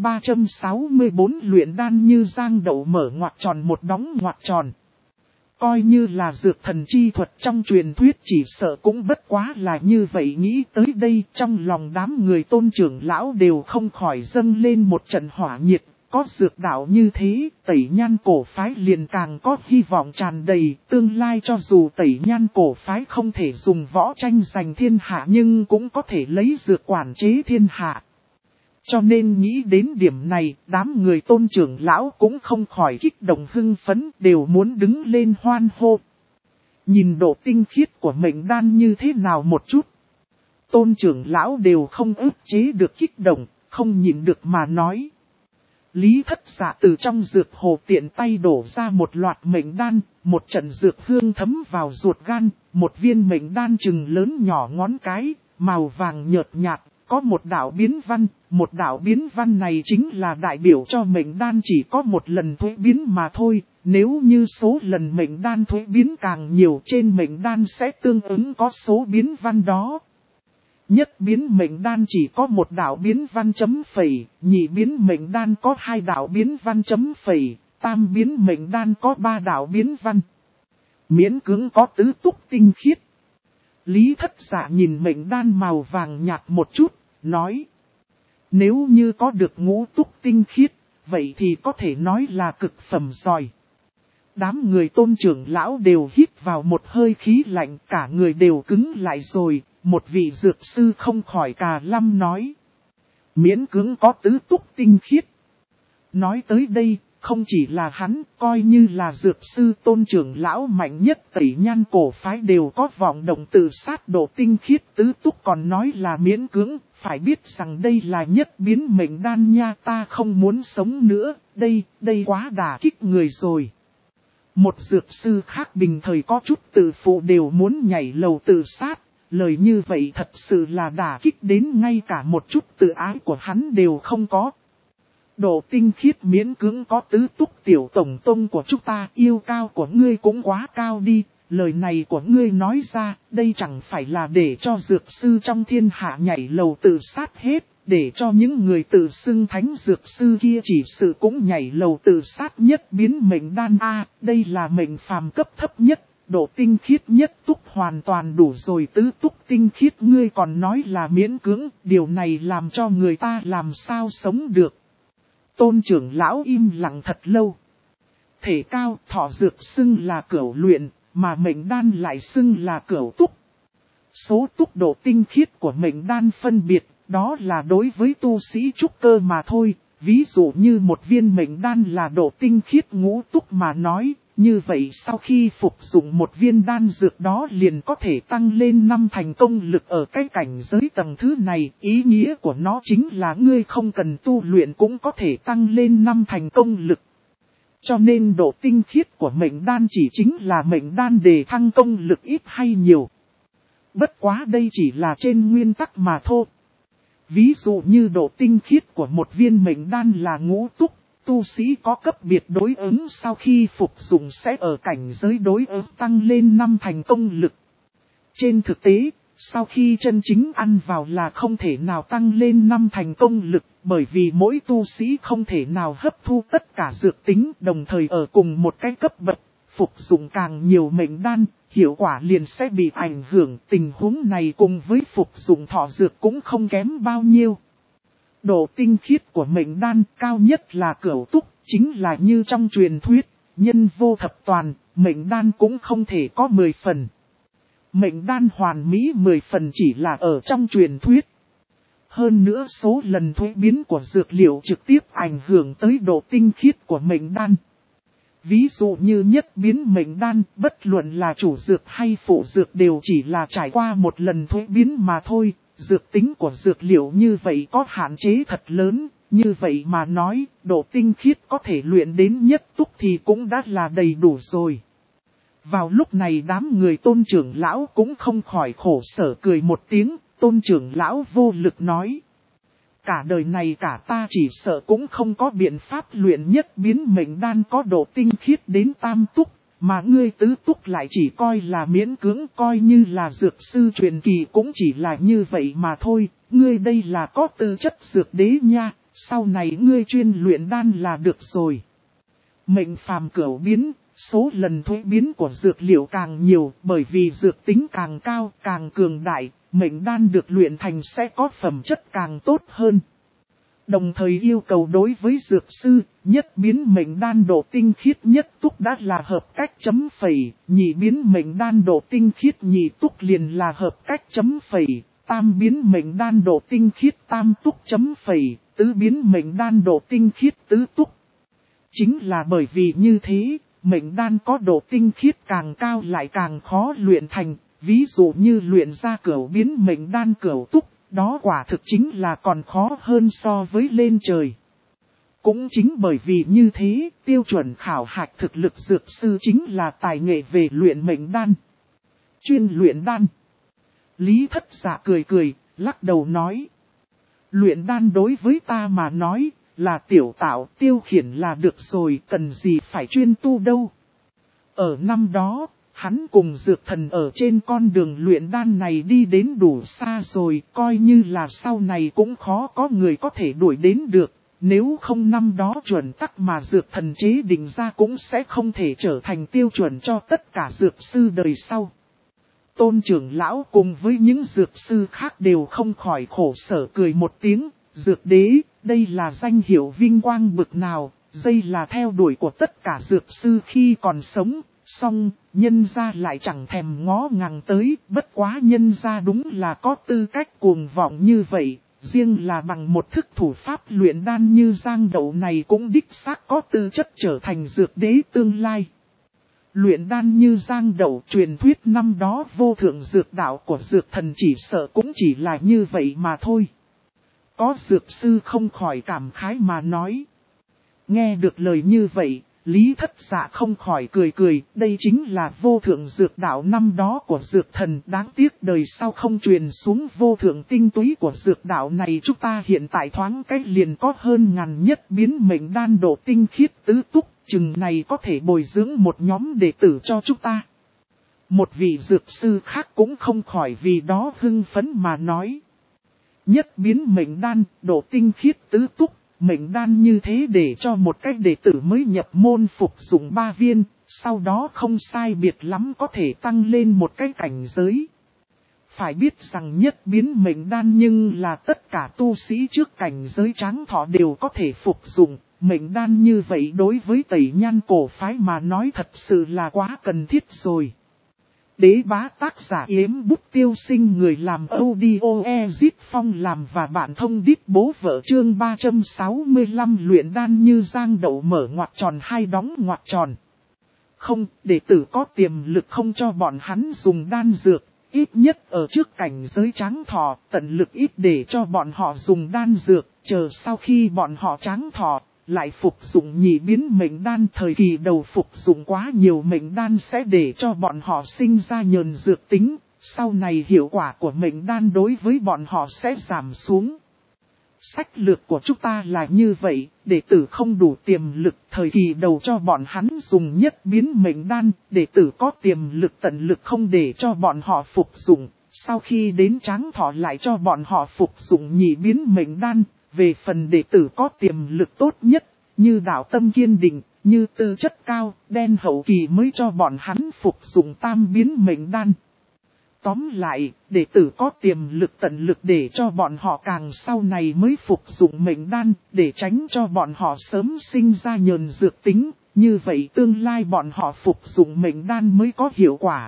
364 luyện đan như giang đậu mở ngoặc tròn một đóng ngoặc tròn. Coi như là dược thần chi thuật trong truyền thuyết chỉ sợ cũng bất quá là như vậy. Nghĩ tới đây trong lòng đám người Tôn trưởng lão đều không khỏi dâng lên một trận hỏa nhiệt. Có dược đạo như thế, Tẩy Nhan cổ phái liền càng có hy vọng tràn đầy. Tương lai cho dù Tẩy Nhan cổ phái không thể dùng võ tranh giành thiên hạ nhưng cũng có thể lấy dược quản chế thiên hạ. Cho nên nghĩ đến điểm này, đám người Tôn trưởng lão cũng không khỏi kích động hưng phấn, đều muốn đứng lên hoan hô. Nhìn độ tinh khiết của mệnh đan như thế nào một chút. Tôn trưởng lão đều không ức chế được kích động, không nhịn được mà nói. Lý Thất Dạ từ trong dược hồ tiện tay đổ ra một loạt mệnh đan, một trận dược hương thấm vào ruột gan, một viên mệnh đan chừng lớn nhỏ ngón cái, màu vàng nhợt nhạt, có một đạo biến văn, một đạo biến văn này chính là đại biểu cho mệnh đan chỉ có một lần thuế biến mà thôi, nếu như số lần mệnh đan thuế biến càng nhiều trên mệnh đan sẽ tương ứng có số biến văn đó. Nhất biến mệnh đan chỉ có một đạo biến văn chấm phẩy, nhị biến mệnh đan có hai đạo biến văn chấm phẩy, tam biến mệnh đan có ba đạo biến văn. Miễn cưỡng có tứ túc tinh khiết. Lý Thất Dạ nhìn mệnh đan màu vàng nhạt một chút, nói. Nếu như có được ngũ túc tinh khiết, vậy thì có thể nói là cực phẩm giỏi. Đám người Tôn trưởng lão đều hít vào một hơi khí lạnh, cả người đều cứng lại rồi. Một vị dược sư không khỏi cà lâm nói. Miễn cưỡng có tứ túc tinh khiết. Nói tới đây, không chỉ là hắn, coi như là dược sư Tôn trưởng lão mạnh nhất Tẩy Nhan cổ phái đều có vọng động tự sát độ tinh khiết tứ túc, còn nói là miễn cưỡng, phải biết rằng đây là nhất biến mệnh đan nha, ta không muốn sống nữa, đây quá đả kích người rồi. Một dược sư khác bình thời có chút tự phụ đều muốn nhảy lầu tự sát. Lời như vậy thật sự là đả kích đến ngay cả một chút tự ái của hắn đều không có. Độ tinh khiết miễn cưỡng có tứ túc tiểu tổng tông của chúng ta, yêu cao của ngươi cũng quá cao đi. Lời này của ngươi nói ra, đây chẳng phải là để cho dược sư trong thiên hạ nhảy lầu tự sát hết, để cho những người tự xưng thánh dược sư kia chỉ sự cũng nhảy lầu tự sát nhất biến mệnh đan A, đây là mệnh phàm cấp thấp nhất. Độ tinh khiết nhất túc hoàn toàn đủ rồi, tứ túc tinh khiết ngươi còn nói là miễn cưỡng, điều này làm cho người ta làm sao sống được. Tôn trưởng lão im lặng thật lâu. Thể cao thọ dược xưng là cửu luyện, mà mệnh đan lại xưng là cửu túc. Số túc độ tinh khiết của mệnh đan phân biệt, đó là đối với tu sĩ trúc cơ mà thôi. Ví dụ như một viên mệnh đan là độ tinh khiết ngũ túc mà nói. Như vậy sau khi phục dụng một viên đan dược đó liền có thể tăng lên 5 thành công lực ở cái cảnh giới tầng thứ này. Ý nghĩa của nó chính là ngươi không cần tu luyện cũng có thể tăng lên 5 thành công lực. Cho nên độ tinh khiết của mệnh đan chỉ chính là mệnh đan để thăng công lực ít hay nhiều. Bất quá đây chỉ là trên nguyên tắc mà thôi. Ví dụ như độ tinh khiết của một viên mệnh đan là ngũ túc. Tu sĩ có cấp biệt đối ứng sau khi phục dụng sẽ ở cảnh giới đối ứng tăng lên 5 thành công lực. Trên thực tế, sau khi chân chính ăn vào là không thể nào tăng lên 5 thành công lực, bởi vì mỗi tu sĩ không thể nào hấp thu tất cả dược tính đồng thời ở cùng một cái cấp bậc, phục dụng càng nhiều mệnh đan, hiệu quả liền sẽ bị ảnh hưởng. Tình huống này cùng với phục dụng thọ dược cũng không kém bao nhiêu. Độ tinh khiết của mệnh đan cao nhất là cửu túc, chính là như trong truyền thuyết, nhân vô thập toàn, mệnh đan cũng không thể có 10 phần. Mệnh đan hoàn mỹ 10 phần chỉ là ở trong truyền thuyết. Hơn nữa số lần thuế biến của dược liệu trực tiếp ảnh hưởng tới độ tinh khiết của mệnh đan. Ví dụ như nhất biến mệnh đan, bất luận là chủ dược hay phụ dược đều chỉ là trải qua một lần thuế biến mà thôi. Dược tính của dược liệu như vậy có hạn chế thật lớn, như vậy mà nói, độ tinh khiết có thể luyện đến nhất túc thì cũng đã là đầy đủ rồi. Vào lúc này đám người Tôn trưởng lão cũng không khỏi khổ sở cười một tiếng, Tôn trưởng lão vô lực nói. Cả đời này cả ta chỉ sợ cũng không có biện pháp luyện nhất biến mệnh đan có độ tinh khiết đến tam túc. Mà ngươi tứ túc lại chỉ coi là miễn cưỡng, coi như là dược sư truyền kỳ cũng chỉ là như vậy mà thôi. Ngươi đây là có tư chất dược đế nha, sau này ngươi chuyên luyện đan là được rồi. Mệnh phàm cửu biến, số lần thuế biến của dược liệu càng nhiều, bởi vì dược tính càng cao, càng cường đại, mệnh đan được luyện thành sẽ có phẩm chất càng tốt hơn. Đồng thời yêu cầu đối với dược sư, nhất biến mệnh đan độ tinh khiết nhất túc đã là hợp cách chấm phẩy, nhị biến mệnh đan độ tinh khiết nhị túc liền là hợp cách chấm phẩy, tam biến mệnh đan độ tinh khiết tam túc chấm phẩy, tứ biến mệnh đan độ tinh khiết tứ túc. Chính là bởi vì như thế, mệnh đan có độ tinh khiết càng cao lại càng khó luyện thành, ví dụ như luyện ra cửu biến mệnh đan cửu túc, đó quả thực chính là còn khó hơn so với lên trời. Cũng chính bởi vì như thế, tiêu chuẩn khảo hạch thực lực dược sư chính là tài nghệ về luyện mệnh đan. Chuyên luyện đan. Lý Thất Dạ cười cười, lắc đầu nói. Luyện đan đối với ta mà nói, là tiểu tạo tiêu khiển là được rồi, cần gì phải chuyên tu đâu. Ở năm đó, hắn cùng dược thần ở trên con đường luyện đan này đi đến đủ xa rồi, coi như là sau này cũng khó có người có thể đuổi đến được. Nếu không năm đó chuẩn tắc mà dược thần chế định ra cũng sẽ không thể trở thành tiêu chuẩn cho tất cả dược sư đời sau. Tôn trưởng lão cùng với những dược sư khác đều không khỏi khổ sở cười một tiếng, dược đế, đây là danh hiệu vinh quang bực nào, đây là theo đuổi của tất cả dược sư khi còn sống, song nhân gia lại chẳng thèm ngó ngàng tới, bất quá nhân gia đúng là có tư cách cuồng vọng như vậy, riêng là bằng một thức thủ pháp luyện đan như Giang Đậu này cũng đích xác có tư chất trở thành dược đế tương lai. Luyện đan như Giang Đậu truyền thuyết năm đó vô thượng dược đạo của dược thần chỉ sợ cũng chỉ là như vậy mà thôi. Có dược sư không khỏi cảm khái mà nói. Nghe được lời như vậy, Lý Thất Dạ không khỏi cười cười, đây chính là vô thượng dược đạo năm đó của dược thần, đáng tiếc đời sau không truyền xuống vô thượng tinh túy của dược đạo này, chúng ta hiện tại thoáng cách liền có hơn ngàn nhất biến mệnh đan độ tinh khiết tứ túc, chừng này có thể bồi dưỡng một nhóm đệ tử cho chúng ta. Một vị dược sư khác cũng không khỏi vì đó hưng phấn mà nói. Nhất biến mệnh đan, độ tinh khiết tứ túc. Mệnh đan như thế để cho một cách đệ tử mới nhập môn phục dụng 3 viên, sau đó không sai biệt lắm có thể tăng lên một cái cảnh giới. Phải biết rằng nhất biến mệnh đan nhưng là tất cả tu sĩ trước cảnh giới tráng thọ đều có thể phục dụng. Mệnh đan như vậy đối với Tẩy Nhan cổ phái mà nói thật sự là quá cần thiết rồi. Đế bá tác giả Yếm Bút Tiêu Sinh, người làm audio Ezit Phong làm và bạn thông đít bố vợ chương 365 luyện đan như Giang Đậu mở ngoặc tròn hai đóng ngoặc tròn. Không, đệ tử có tiềm lực không cho bọn hắn dùng đan dược, ít nhất ở trước cảnh giới tráng thọ, tận lực ít để cho bọn họ dùng đan dược, chờ sau khi bọn họ tráng thọ. Lại phục dụng nhị biến mệnh đan, thời kỳ đầu phục dụng quá nhiều mệnh đan sẽ để cho bọn họ sinh ra nhờn dược tính, sau này hiệu quả của mệnh đan đối với bọn họ sẽ giảm xuống. Sách lược của chúng ta là như vậy, đệ tử không đủ tiềm lực, thời kỳ đầu cho bọn hắn dùng nhất biến mệnh đan, đệ tử có tiềm lực tận lực không để cho bọn họ phục dụng, sau khi đến tráng thọ lại cho bọn họ phục dụng nhị biến mệnh đan. Về phần đệ tử có tiềm lực tốt nhất, như đạo tâm kiên định, như tư chất cao, đen hậu kỳ mới cho bọn hắn phục dụng tam biến mệnh đan. Tóm lại, đệ tử có tiềm lực tận lực để cho bọn họ càng sau này mới phục dụng mệnh đan, để tránh cho bọn họ sớm sinh ra nhờn dược tính, như vậy tương lai bọn họ phục dụng mệnh đan mới có hiệu quả.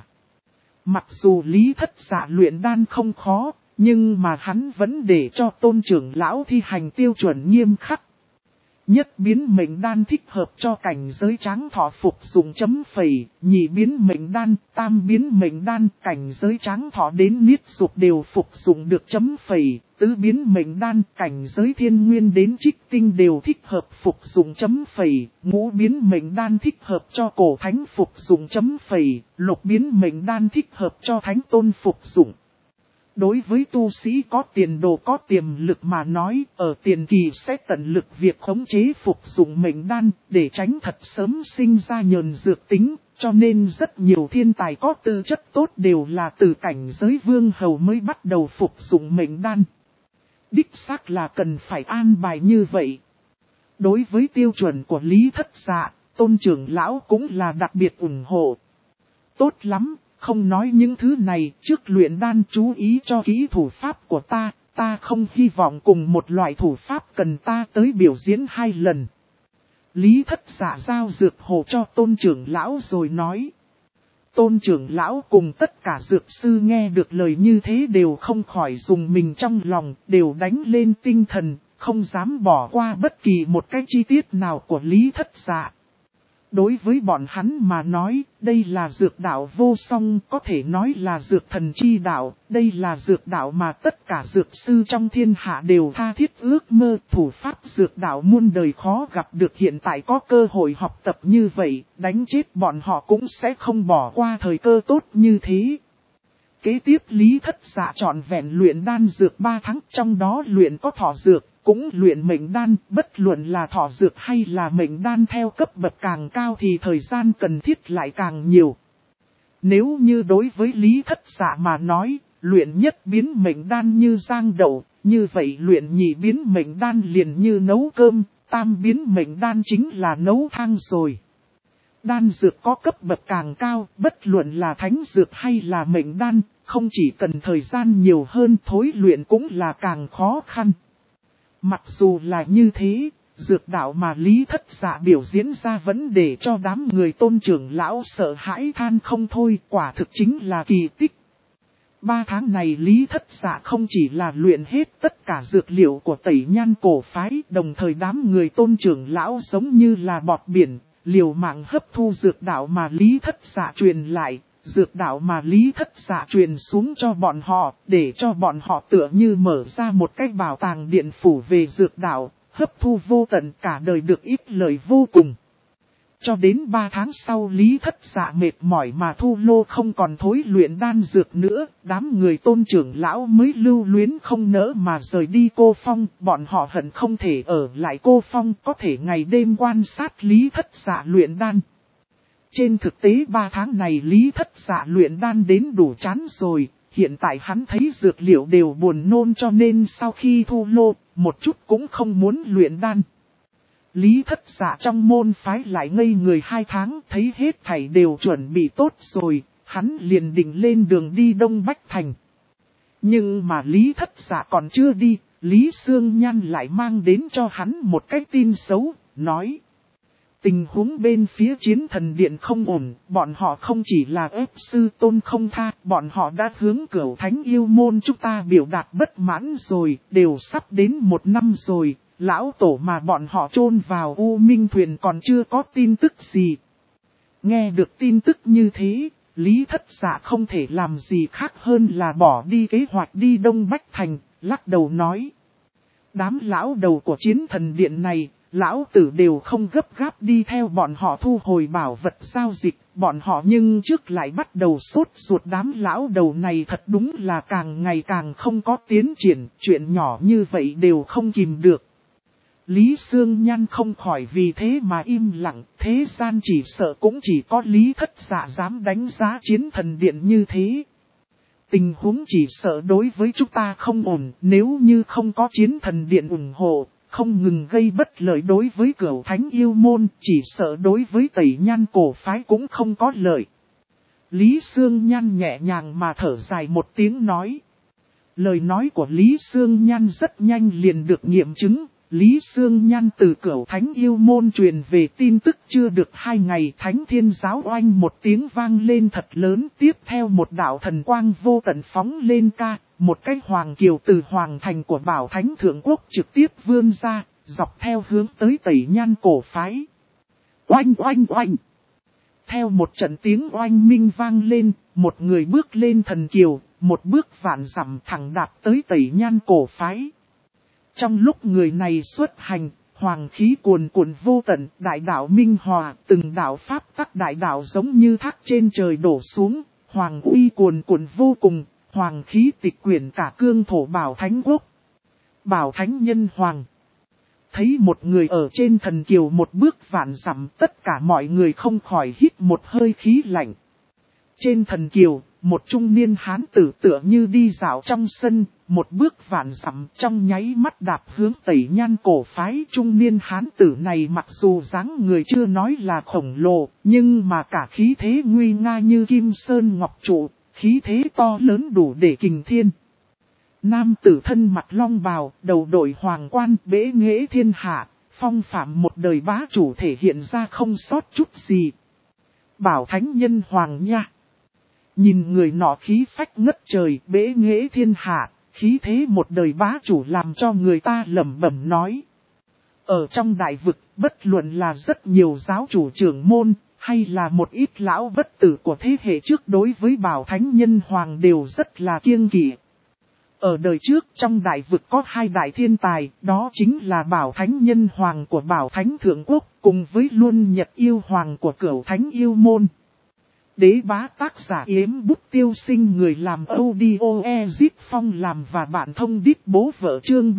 Mặc dù Lý Thất Dạ luyện đan không khó, nhưng mà hắn vẫn để cho Tôn trưởng lão thi hành tiêu chuẩn nghiêm khắc. Nhất biến mệnh đan thích hợp cho cảnh giới tráng thọ phục dụng chấm phẩy, nhị biến mệnh đan, tam biến mệnh đan, cảnh giới tráng thọ đến niết dục đều phục dụng được chấm phẩy, tứ biến mệnh đan, cảnh giới thiên nguyên đến trích tinh đều thích hợp phục dụng chấm phẩy, ngũ biến mệnh đan thích hợp cho cổ thánh phục dụng chấm phẩy, lục biến mệnh đan thích hợp cho thánh tôn phục dụng. Đối với tu sĩ có tiền đồ có tiềm lực mà nói, ở tiền kỳ sẽ tận lực việc khống chế phục dụng mệnh đan, để tránh thật sớm sinh ra nhờn dược tính, cho nên rất nhiều thiên tài có tư chất tốt đều là từ cảnh giới vương hầu mới bắt đầu phục dụng mệnh đan. Đích xác là cần phải an bài như vậy. Đối với tiêu chuẩn của Lý Thất Dạ, Tôn trưởng lão cũng là đặc biệt ủng hộ. Tốt lắm. Không nói những thứ này, trước luyện đan chú ý cho kỹ thủ pháp của ta không hy vọng cùng một loại thủ pháp cần ta tới biểu diễn 2 lần. Lý Thất Dạ giao dược hồ cho Tôn trưởng lão rồi nói. Tôn trưởng lão cùng tất cả dược sư nghe được lời như thế đều không khỏi dùng mình trong lòng, đều đánh lên tinh thần, không dám bỏ qua bất kỳ một cái chi tiết nào của Lý Thất Dạ. Đối với bọn hắn mà nói, đây là dược đạo vô song, có thể nói là dược thần chi đạo, đây là dược đạo mà tất cả dược sư trong thiên hạ đều tha thiết ước mơ. Thủ pháp dược đạo muôn đời khó gặp được, hiện tại có cơ hội học tập như vậy, đánh chết bọn họ cũng sẽ không bỏ qua thời cơ tốt như thế. Kế tiếp Lý Thất Dạ trọn vẹn luyện đan dược 3 tháng, trong đó luyện có thọ dược, cũng luyện mệnh đan, bất luận là thọ dược hay là mệnh đan theo cấp bậc càng cao thì thời gian cần thiết lại càng nhiều. Nếu như đối với Lý Thất Dạ mà nói, luyện nhất biến mệnh đan như giang đậu, như vậy luyện nhị biến mệnh đan liền như nấu cơm, tam biến mệnh đan chính là nấu thang rồi. Đan dược có cấp bậc càng cao, bất luận là thánh dược hay là mệnh đan, không chỉ cần thời gian nhiều hơn, thối luyện cũng là càng khó khăn. Mặc dù là như thế, dược đạo mà Lý Thất Dạ biểu diễn ra vẫn để cho đám người Tôn trưởng lão sợ hãi than không thôi, quả thực chính là kỳ tích. 3 tháng này Lý Thất Dạ không chỉ là luyện hết tất cả dược liệu của Tẩy Nhan cổ phái, đồng thời đám người Tôn trưởng lão giống như là bọt biển, liều mạng hấp thu dược đạo mà Lý Thất Dạ truyền lại. Dược đạo mà Lý Thất Dạ truyền xuống cho bọn họ, để cho bọn họ tựa như mở ra một cái bảo tàng điện phủ về dược đạo, hấp thu vô tận, cả đời được ít lợi vô cùng. Cho đến 3 tháng sau Lý Thất Dạ mệt mỏi mà thu lô không còn thối luyện đan dược nữa, đám người Tôn trưởng lão mới lưu luyến không nỡ mà rời đi Cô Phong, bọn họ hận không thể ở lại Cô Phong, có thể ngày đêm quan sát Lý Thất Dạ luyện đan. Trên thực tế 3 tháng này Lý Thất Dạ luyện đan đến đủ chán rồi, hiện tại hắn thấy dược liệu đều buồn nôn cho nên sau khi thu lô, một chút cũng không muốn luyện đan. Lý Thất Dạ trong môn phái lại ngây người 2 tháng, thấy hết thảy đều chuẩn bị tốt rồi, hắn liền định lên đường đi Đông Bách Thành. Nhưng mà Lý Thất Dạ còn chưa đi, Lý Sương Nhan lại mang đến cho hắn một cái tin xấu, nói. Tình huống bên phía Chiến Thần Điện không ổn, bọn họ không chỉ là ép sư Tôn không tha, bọn họ đã hướng Cửu Thánh Yêu Môn chúng ta biểu đạt bất mãn rồi, đều sắp đến 1 năm rồi, lão tổ mà bọn họ chôn vào U Minh Thuyền còn chưa có tin tức gì. Nghe được tin tức như thế, Lý Thất Dạ không thể làm gì khác hơn là bỏ đi kế hoạch đi Đông Bách Thành, lắc đầu nói. Đám lão đầu của Chiến Thần Điện này, lão tử đều không gấp gáp đi theo bọn họ thu hồi bảo vật giao dịch, bọn họ nhưng trước lại bắt đầu sốt ruột. Đám lão đầu này thật đúng là càng ngày càng không có tiến triển, chuyện nhỏ như vậy đều không kìm được. Lý Sương Nhan không khỏi vì thế mà im lặng, thế gian chỉ sợ cũng chỉ có Lý Thất Dạ dám đánh giá Chiến Thần Điện như thế. Tình huống chỉ sợ đối với chúng ta không ổn, nếu như không có Chiến Thần Điện ủng hộ, không ngừng gây bất lợi đối với Cửu Thánh Yêu Môn, chỉ sợ đối với Tẩy Nhan cổ phái cũng không có lợi. Lý Sương Nhan nhẹ nhàng mà thở dài một tiếng nói. Lời nói của Lý Sương Nhan rất nhanh liền được nghiệm chứng. Lý Sương Nhan từ Cửu Thánh Yêu Môn truyền về tin tức chưa được 2 ngày, Thánh Thiên Giáo oanh một tiếng vang lên thật lớn, tiếp theo một đạo thần quang vô tận phóng lên ca, một cái hoàng kiều từ hoàng thành của Bảo Thánh Thượng Quốc trực tiếp vươn ra, dọc theo hướng tới Tẩy Nhan cổ phái. Oanh oanh oanh! Theo một trận tiếng oanh minh vang lên, một người bước lên thần kiều, một bước vạn dặm thẳng đạp tới Tẩy Nhan cổ phái. Trong lúc người này xuất hành, hoàng khí cuồn cuộn vô tận, đại đạo minh hòa, từng đạo pháp tắc đại đạo giống như thác trên trời đổ xuống, hoàng uy cuồn cuộn vô cùng, hoàng khí tịch quyển cả cương thổ Bảo Thánh Quốc. Bảo Thánh Nhân Hoàng. Thấy một người ở trên thần kiều một bước vạn dặm, tất cả mọi người không khỏi hít một hơi khí lạnh. Trên thần kiều, một trung niên hán tử tựa như đi dạo trong sân, một bước vạn dặm trong nháy mắt đạp hướng Tẩy Nhan cổ phái. Trung niên hán tử này mặc dù dáng người chưa nói là khổng lồ, nhưng mà cả khí thế nguy nga như kim sơn ngọc trụ, khí thế to lớn đủ để kình thiên. Nam tử thân mặt long bào, đầu đội hoàng quan, bế nghệ thiên hạ, phong phạm một đời bá chủ thể hiện ra không sót chút gì. Bảo Thánh Nhân Hoàng nha. Nhìn người nọ khí phách ngất trời, bế nghệ thiên hạ, khí thế một đời bá chủ làm cho người ta lẩm bẩm nói. Ở trong đại vực, bất luận là rất nhiều giáo chủ trưởng môn, hay là một ít lão bất tử của thế hệ trước đối với Bảo Thánh Nhân Hoàng đều rất là kiêng kỵ. Ở đời trước trong đại vực có hai đại thiên tài, đó chính là Bảo Thánh Nhân Hoàng của Bảo Thánh Thượng Quốc, cùng với Luân Nhật Yêu Hoàng của Cửu Thánh Yêu Môn. Đế bá tác giả Yếm Bút Tiêu Sinh, người làm audio Ezit Phong làm và bạn thông đít bố vợ, chương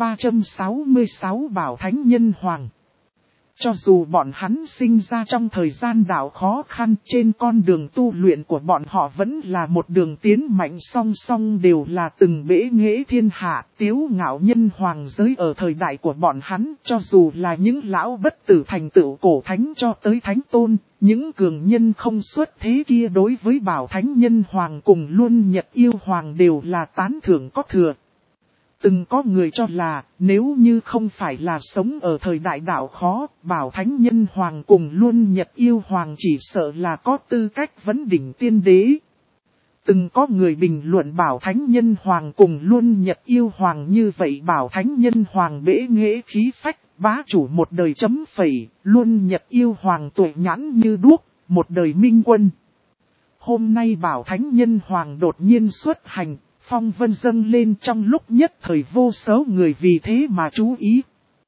366 Bảo Thánh Nhân Hoàng. Cho dù bọn hắn sinh ra trong thời gian đạo khó khăn, trên con đường tu luyện của bọn họ vẫn là một đường tiến mạnh, song song đều là từng bế nghệ thiên hạ, tiếu ngạo nhân hoàng giới. Ở thời đại của bọn hắn, cho dù là những lão bất tử thành tựu cổ thánh cho tới thánh tôn, những cường nhân không xuất thế kia đối với Bảo Thánh Nhân Hoàng cùng Luân Nhật Yêu Hoàng đều là tán thưởng có thừa. Từng có người cho là, nếu như không phải là sống ở thời đại đạo khó, Bảo Thánh Nhân Hoàng cùng Luân Nhật Yêu Hoàng chỉ sợ là có tư cách vấn đỉnh tiên đế. Từng có người bình luận Bảo Thánh Nhân Hoàng cùng Luân Nhật Yêu Hoàng như vậy: Bảo Thánh Nhân Hoàng bế nghệ khí phách, bá chủ một đời chấm phẩy, Luân Nhật Yêu Hoàng tuệ nhãn như đuốc, một đời minh quân. Hôm nay Bảo Thánh Nhân Hoàng đột nhiên xuất hành, phong vân dâng lên, trong lúc nhất thời vô số người vì thế mà chú ý.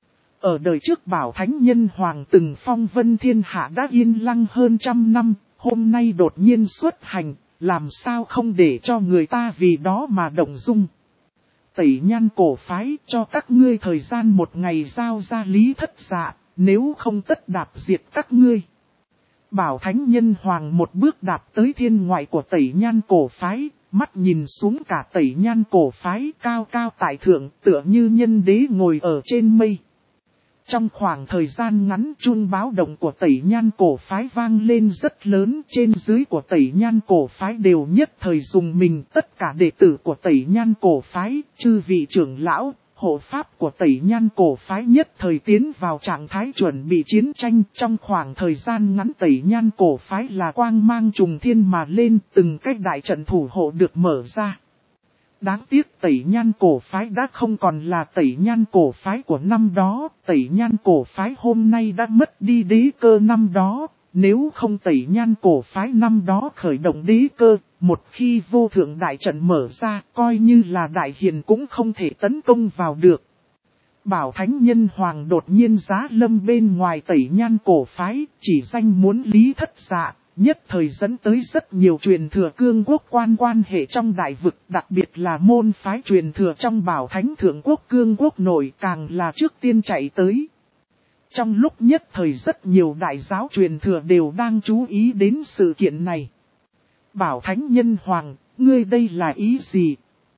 Ở đời trước Bảo Thánh Nhân Hoàng từng phong vân thiên hạ đã yên lặng hơn 100 năm, hôm nay đột nhiên xuất hành, làm sao không để cho người ta vì đó mà động dung. Tẩy Nhan cổ phái, cho các ngươi thời gian 1 ngày giao ra Lý Thất Dạ, nếu không tất đạp diệt các ngươi. Bảo Thánh Nhân Hoàng một bước đạp tới thiên ngoại của Tẩy Nhan cổ phái, mắt nhìn xuống cả Tẩy Nhan cổ phái, cao cao tại thượng, tựa như nhân đế ngồi ở trên mây. Trong khoảng thời gian ngắn, chuông báo động của Tẩy Nhan cổ phái vang lên rất lớn, trên dưới của Tẩy Nhan cổ phái đều nhất thời dùng mình. Tất cả đệ tử của Tẩy Nhan cổ phái, chư vị trưởng lão, hộ pháp của Tẩy Nhan cổ phái nhất thời tiến vào trạng thái chuẩn bị chiến tranh. Trong khoảng thời gian ngắn, Tẩy Nhan cổ phái là quang mang trùng thiên mà lên, từng cách đại trận thủ hộ được mở ra. Đáng tiếc Tẩy Nhan cổ phái đã không còn là Tẩy Nhan cổ phái của năm đó. Tẩy Nhan cổ phái hôm nay đã mất đi đế cơ năm đó. Nếu không Tẩy Nhan cổ phái năm đó khởi động đế cơ, một khi vô thượng đại trận mở ra, coi như là đại hiền cũng không thể tấn công vào được. Bảo Thánh Nhân Hoàng đột nhiên giá lâm bên ngoài Tẩy Nhan cổ phái, chỉ danh muốn Lý Thất Dạ. Nhất thời dẫn tới rất nhiều truyền thừa cương quốc quan hệ trong đại vực, đặc biệt là môn phái truyền thừa trong Bảo Thánh Thượng Quốc cương quốc nội càng là trước tiên chạy tới. Trong lúc nhất thời rất nhiều đại giáo truyền thừa đều đang chú ý đến sự kiện này. Bảo Thánh Nhân Hoàng, ngươi đây là ý gì?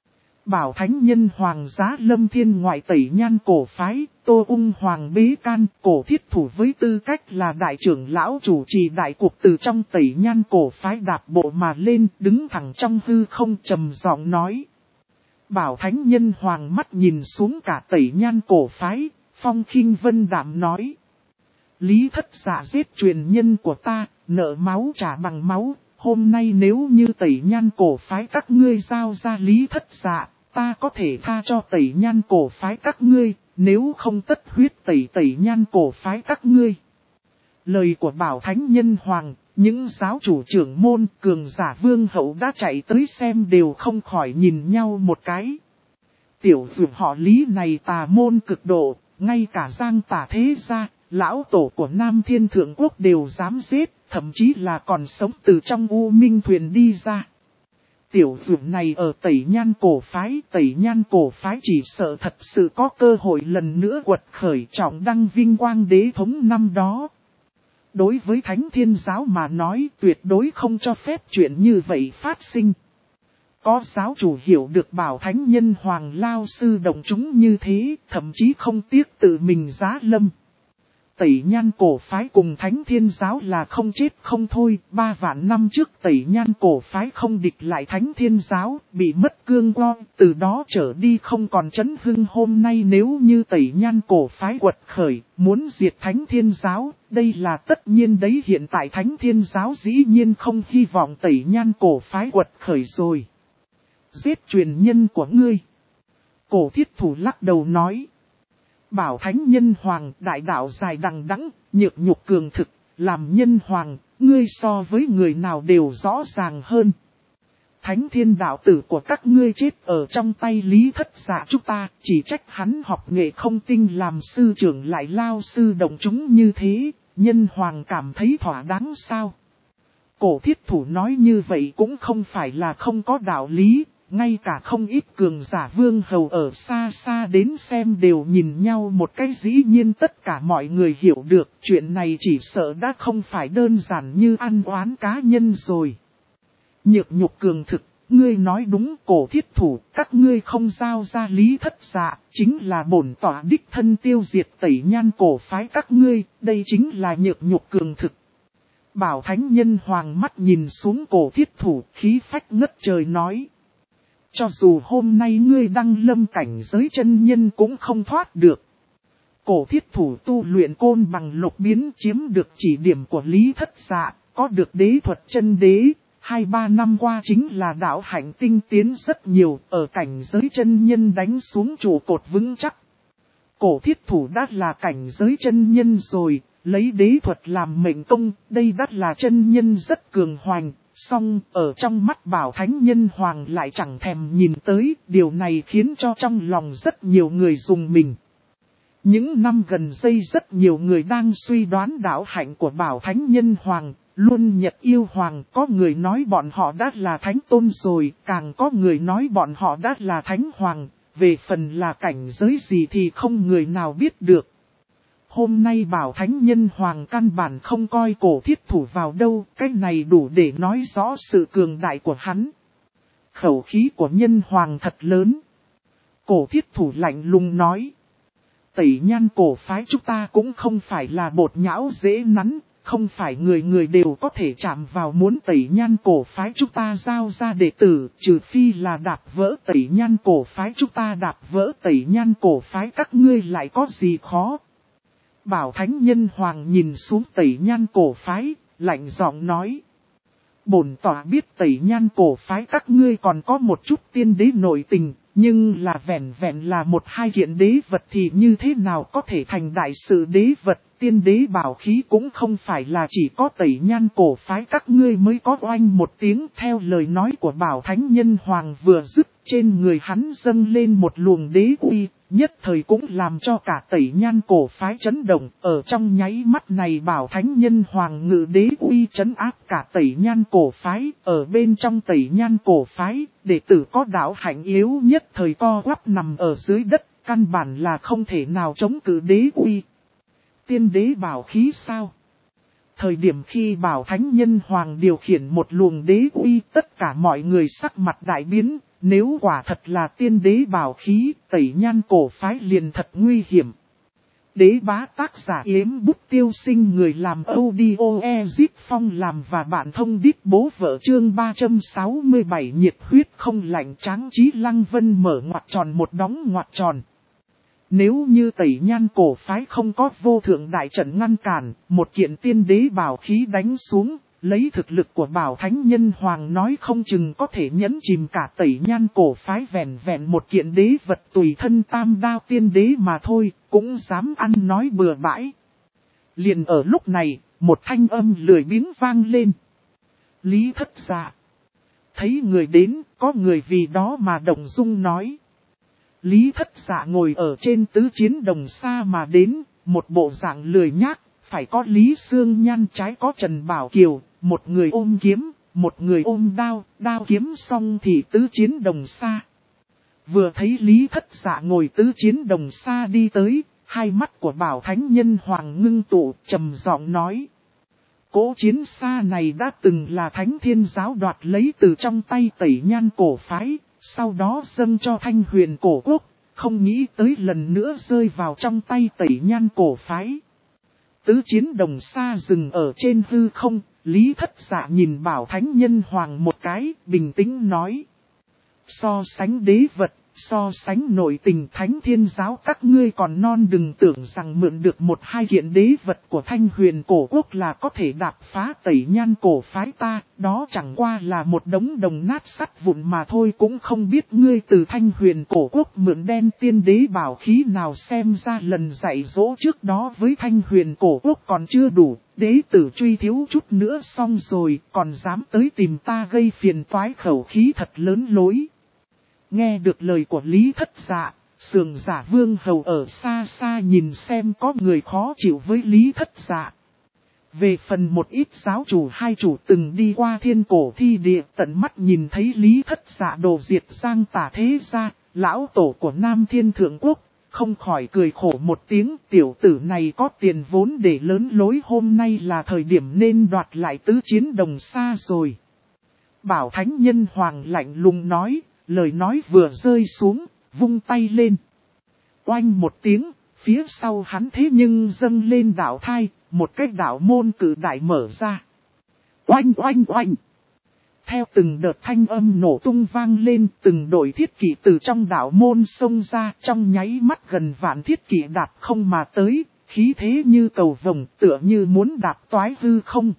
Bảo Thánh Nhân Hoàng giá lâm thiên ngoại Tẩy Nhan cổ phái, Tô Ung Hoàng bế can, cổ thiết thủ với tư cách là đại trưởng lão chủ trì đại cuộc từ trong Tẩy Nhan cổ phái đạp bộ mà lên, đứng thẳng trong hư không, trầm giọng nói. Bảo Thánh Nhân Hoàng mắt nhìn xuống cả Tẩy Nhan cổ phái, phong khinh vân đạm nói. Lý Thất Dạ giết truyền nhân của ta, nợ máu trả bằng máu. Hôm nay nếu như Tẩy Nhan cổ phái các ngươi giao ra Lý Thất Dạ, ta có thể tha cho Tẩy Nhan cổ phái các ngươi, nếu không tất huyết Tẩy Nhan cổ phái các ngươi. Lời của Bảo Thánh Nhân Hoàng, những giáo chủ trưởng môn cường giả vương hậu đã chạy tới xem đều không khỏi nhìn nhau một cái. Tiểu dược họ Lý này tà môn cực độ, ngay cả Giang Tả Thế Gia, lão tổ của Nam Thiên Thượng Quốc đều dám giết, thậm chí là còn sống từ trong U Minh Thuyền đi ra. Tiểu dược này ở Tẩy Nhan cổ phái chỉ sợ thật sự có cơ hội lần nữa quật khởi trọng đăng vinh quang đế thống năm đó. Đối với Thánh Thiên Giáo mà nói, tuyệt đối không cho phép chuyện như vậy phát sinh. Có giáo chủ hiểu được Bảo Thánh Nhân Hoàng lao sư đồng chúng như thế, thậm chí không tiếc tự mình giá lâm. Tẩy Nhan cổ phái cùng Thánh Thiên Giáo là không chết không thôi. 3 vạn năm trước Tẩy Nhan cổ phái không địch lại Thánh Thiên Giáo, bị mất cương quang, từ đó trở đi không còn chấn hưng. Hôm nay nếu như Tẩy Nhan cổ phái quật khởi, muốn diệt Thánh Thiên Giáo, đây là tất nhiên đấy. Hiện tại Thánh Thiên Giáo dĩ nhiên không hy vọng Tẩy Nhan cổ phái quật khởi rồi. Giết truyền nhân của ngươi. Cổ thiết thủ lắc đầu nói. Bảo thánh nhân hoàng đại đạo dài đằng đẵng, nhược nhục cường thực, làm nhân hoàng, ngươi so với người nào đều rõ ràng hơn. Thánh thiên đạo tử của các ngươi chết ở trong tay Lý Thất Dạ chúng ta, chỉ trách hắn học nghệ không tinh làm sư trưởng lại lao sư động chúng như thế, nhân hoàng cảm thấy thỏa đáng sao? Cổ thiết thủ nói như vậy cũng không phải là không có đạo lý, ngay cả không ít cường giả vương hầu ở xa xa đến xem đều nhìn nhau một cái dĩ nhiên tất cả mọi người hiểu được chuyện này chỉ sợ đã không phải đơn giản như ăn oán cá nhân rồi. Nhược nhục cường thực, ngươi nói đúng cổ thiết thủ, các ngươi không giao ra Lý Thất Dạ, chính là bổn tỏa đích thân tiêu diệt tẩy nhan cổ phái các ngươi, đây chính là nhược nhục cường thực. Bảo thánh nhân hoàng mắt nhìn xuống cổ thiết thủ, khí phách ngất trời nói. Cho dù hôm nay ngươi đăng lâm cảnh giới chân nhân cũng không thoát được. Cổ thiết thủ tu luyện côn bằng lục biến chiếm được chỉ điểm của Lý Thất Dạ, có được đế thuật chân đế. 2-3 năm qua chính là đạo hạnh tinh tiến rất nhiều, ở cảnh giới chân nhân đánh xuống trụ cột vững chắc. Cổ thiết thủ đã là cảnh giới chân nhân rồi, lấy đế thuật làm mệnh công, đây đã là chân nhân rất cường hoành, song ở trong mắt bảo thánh nhân hoàng lại chẳng thèm nhìn tới, điều này khiến cho trong lòng rất nhiều người rùng mình. Những năm gần đây rất nhiều người đang suy đoán đạo hạnh của bảo thánh nhân hoàng. Luôn nhật yêu hoàng, có người nói bọn họ đã là thánh tôn rồi, càng có người nói bọn họ đã là thánh hoàng, về phần là cảnh giới gì thì không người nào biết được. Hôm nay bảo thánh nhân hoàng căn bản không coi cổ thiết thủ vào đâu, cái này đủ để nói rõ sự cường đại của hắn. Khẩu khí của nhân hoàng thật lớn. Cổ thiết thủ lạnh lùng nói. Tẩy nhan cổ phái chúng ta cũng không phải là bột nhão dễ nắn. Không phải người người đều có thể chạm vào muốn tẩy nhan cổ phái chúng ta giao ra đệ tử, trừ phi là đạp vỡ tẩy nhan cổ phái chúng ta đạp vỡ tẩy nhan cổ phái các ngươi lại có gì khó. Bảo thánh nhân hoàng nhìn xuống tẩy nhan cổ phái, lạnh giọng nói. Bổn tỏa biết tẩy nhan cổ phái các ngươi còn có một chút tiên đế nội tình, nhưng là vẹn vẹn là 1-2 kiện đế vật thì như thế nào có thể thành đại sự đế vật. Tiên đế bảo khí cũng không phải là chỉ có tẩy nhan cổ phái các ngươi mới có oanh một tiếng. Theo lời nói của bảo thánh nhân hoàng vừa dứt, trên người hắn dâng lên một luồng đế uy, nhất thời cũng làm cho cả tẩy nhan cổ phái chấn động. Ở trong nháy mắt này bảo thánh nhân hoàng ngự đế uy trấn áp cả tẩy nhan cổ phái. Ở bên trong tẩy nhan cổ phái, đệ tử có đạo hạnh yếu nhất thời co quắp nằm ở dưới đất, căn bản là không thể nào chống cự đế uy. Tiên đế bảo khí sao? Thời điểm khi bảo thánh nhân hoàng điều khiển một luồng đế uy, tất cả mọi người sắc mặt đại biến, nếu quả thật là tiên đế bảo khí, tẩy nhan cổ phái liền thật nguy hiểm. Đế bá tác giả yếm bút tiêu sinh người làm audio Dịch Phong làm và bạn thông đít bố vợ chương 367 nhiệt huyết không lạnh tráng trí lăng vân mở ngoặc tròn một đóng ngoặc tròn. Nếu như tẩy nhan cổ phái không có vô thượng đại trận ngăn cản, một kiện tiên đế bảo khí đánh xuống, lấy thực lực của bảo thánh nhân hoàng nói không chừng có thể nhấn chìm cả tẩy nhan cổ phái vẹn vẹn một kiện đế vật tùy thân tam đao tiên đế mà thôi, cũng dám ăn nói bừa bãi. Liền ở lúc này, một thanh âm lười biếng vang lên. Lý Thất Dạ. Thấy người đến, có người vì đó mà động dung nói. Lý Thất Dạ ngồi ở trên tứ chiến đồng xa mà đến, một bộ dạng lười nhác, phải có Lý Sương Nhan trái có Trần Bảo Kiều, một người ôm kiếm, một người ôm đao, đao kiếm xong thì tứ chiến đồng xa. Vừa thấy Lý Thất Dạ ngồi tứ chiến đồng xa đi tới, hai mắt của Bảo Thánh Nhân Hoàng ngưng tụ, trầm giọng nói. Cỗ chiến xa này đã từng là Thánh Thiên Giáo đoạt lấy từ trong tay tẩy nhan cổ phái. Sau đó dâng cho Thanh Huyền cổ quốc, không nghĩ tới lần nữa rơi vào trong tay tẩy nhan cổ phái. Tứ chiến đồng xa dừng ở trên hư không, Lý Thất Dạ nhìn Bảo Thánh Nhân Hoàng một cái, bình tĩnh nói. So sánh đế vật, So sánh nội tình Thánh Thiên Giáo các ngươi còn non, đừng tưởng rằng mượn được một hai kiện đế vật của Thanh Huyền cổ quốc là có thể đạp phá Tẩy Nhan cổ phái ta, đó chẳng qua là một đống đồng nát sắt vụn mà thôi, cũng không biết ngươi từ Thanh Huyền cổ quốc mượn đen tiên đế bảo khí nào, xem ra lần dạy dỗ trước đó với Thanh Huyền cổ quốc còn chưa đủ, đế tử Truy thiếu chút nữa xong rồi, còn dám tới tìm ta gây phiền toái, khẩu khí thật lớn lối. Nghe được lời của Lý Thất Dạ, Sường Giả Vương Hầu ở xa xa nhìn xem có người khó chịu với Lý Thất Dạ. Về phần một ít giáo chủ hai chủ từng đi qua thiên cổ thi địa, tận mắt nhìn thấy Lý Thất Dạ đồ diệt Giang Tả thế gia, lão tổ của Nam Thiên Thượng Quốc, không khỏi cười khổ một tiếng, tiểu tử này có tiền vốn để lớn lối, hôm nay là thời điểm nên đoạt lại tứ chiến đồng xa rồi. Bảo Thánh Nhân Hoàng lạnh lùng nói. Lời nói vừa rơi xuống, vung tay lên. Oanh một tiếng, phía sau hắn thế nhưng dâng lên đạo thai, một cái đạo môn cử đại mở ra. Oanh oanh oanh. Theo từng đợt thanh âm nổ tung vang lên, từng đội thiết kỵ từ trong đạo môn xông ra, trong nháy mắt gần vạn thiết kỵ đạp không mà tới, khí thế như cầu vồng, tựa như muốn đạp toái hư không.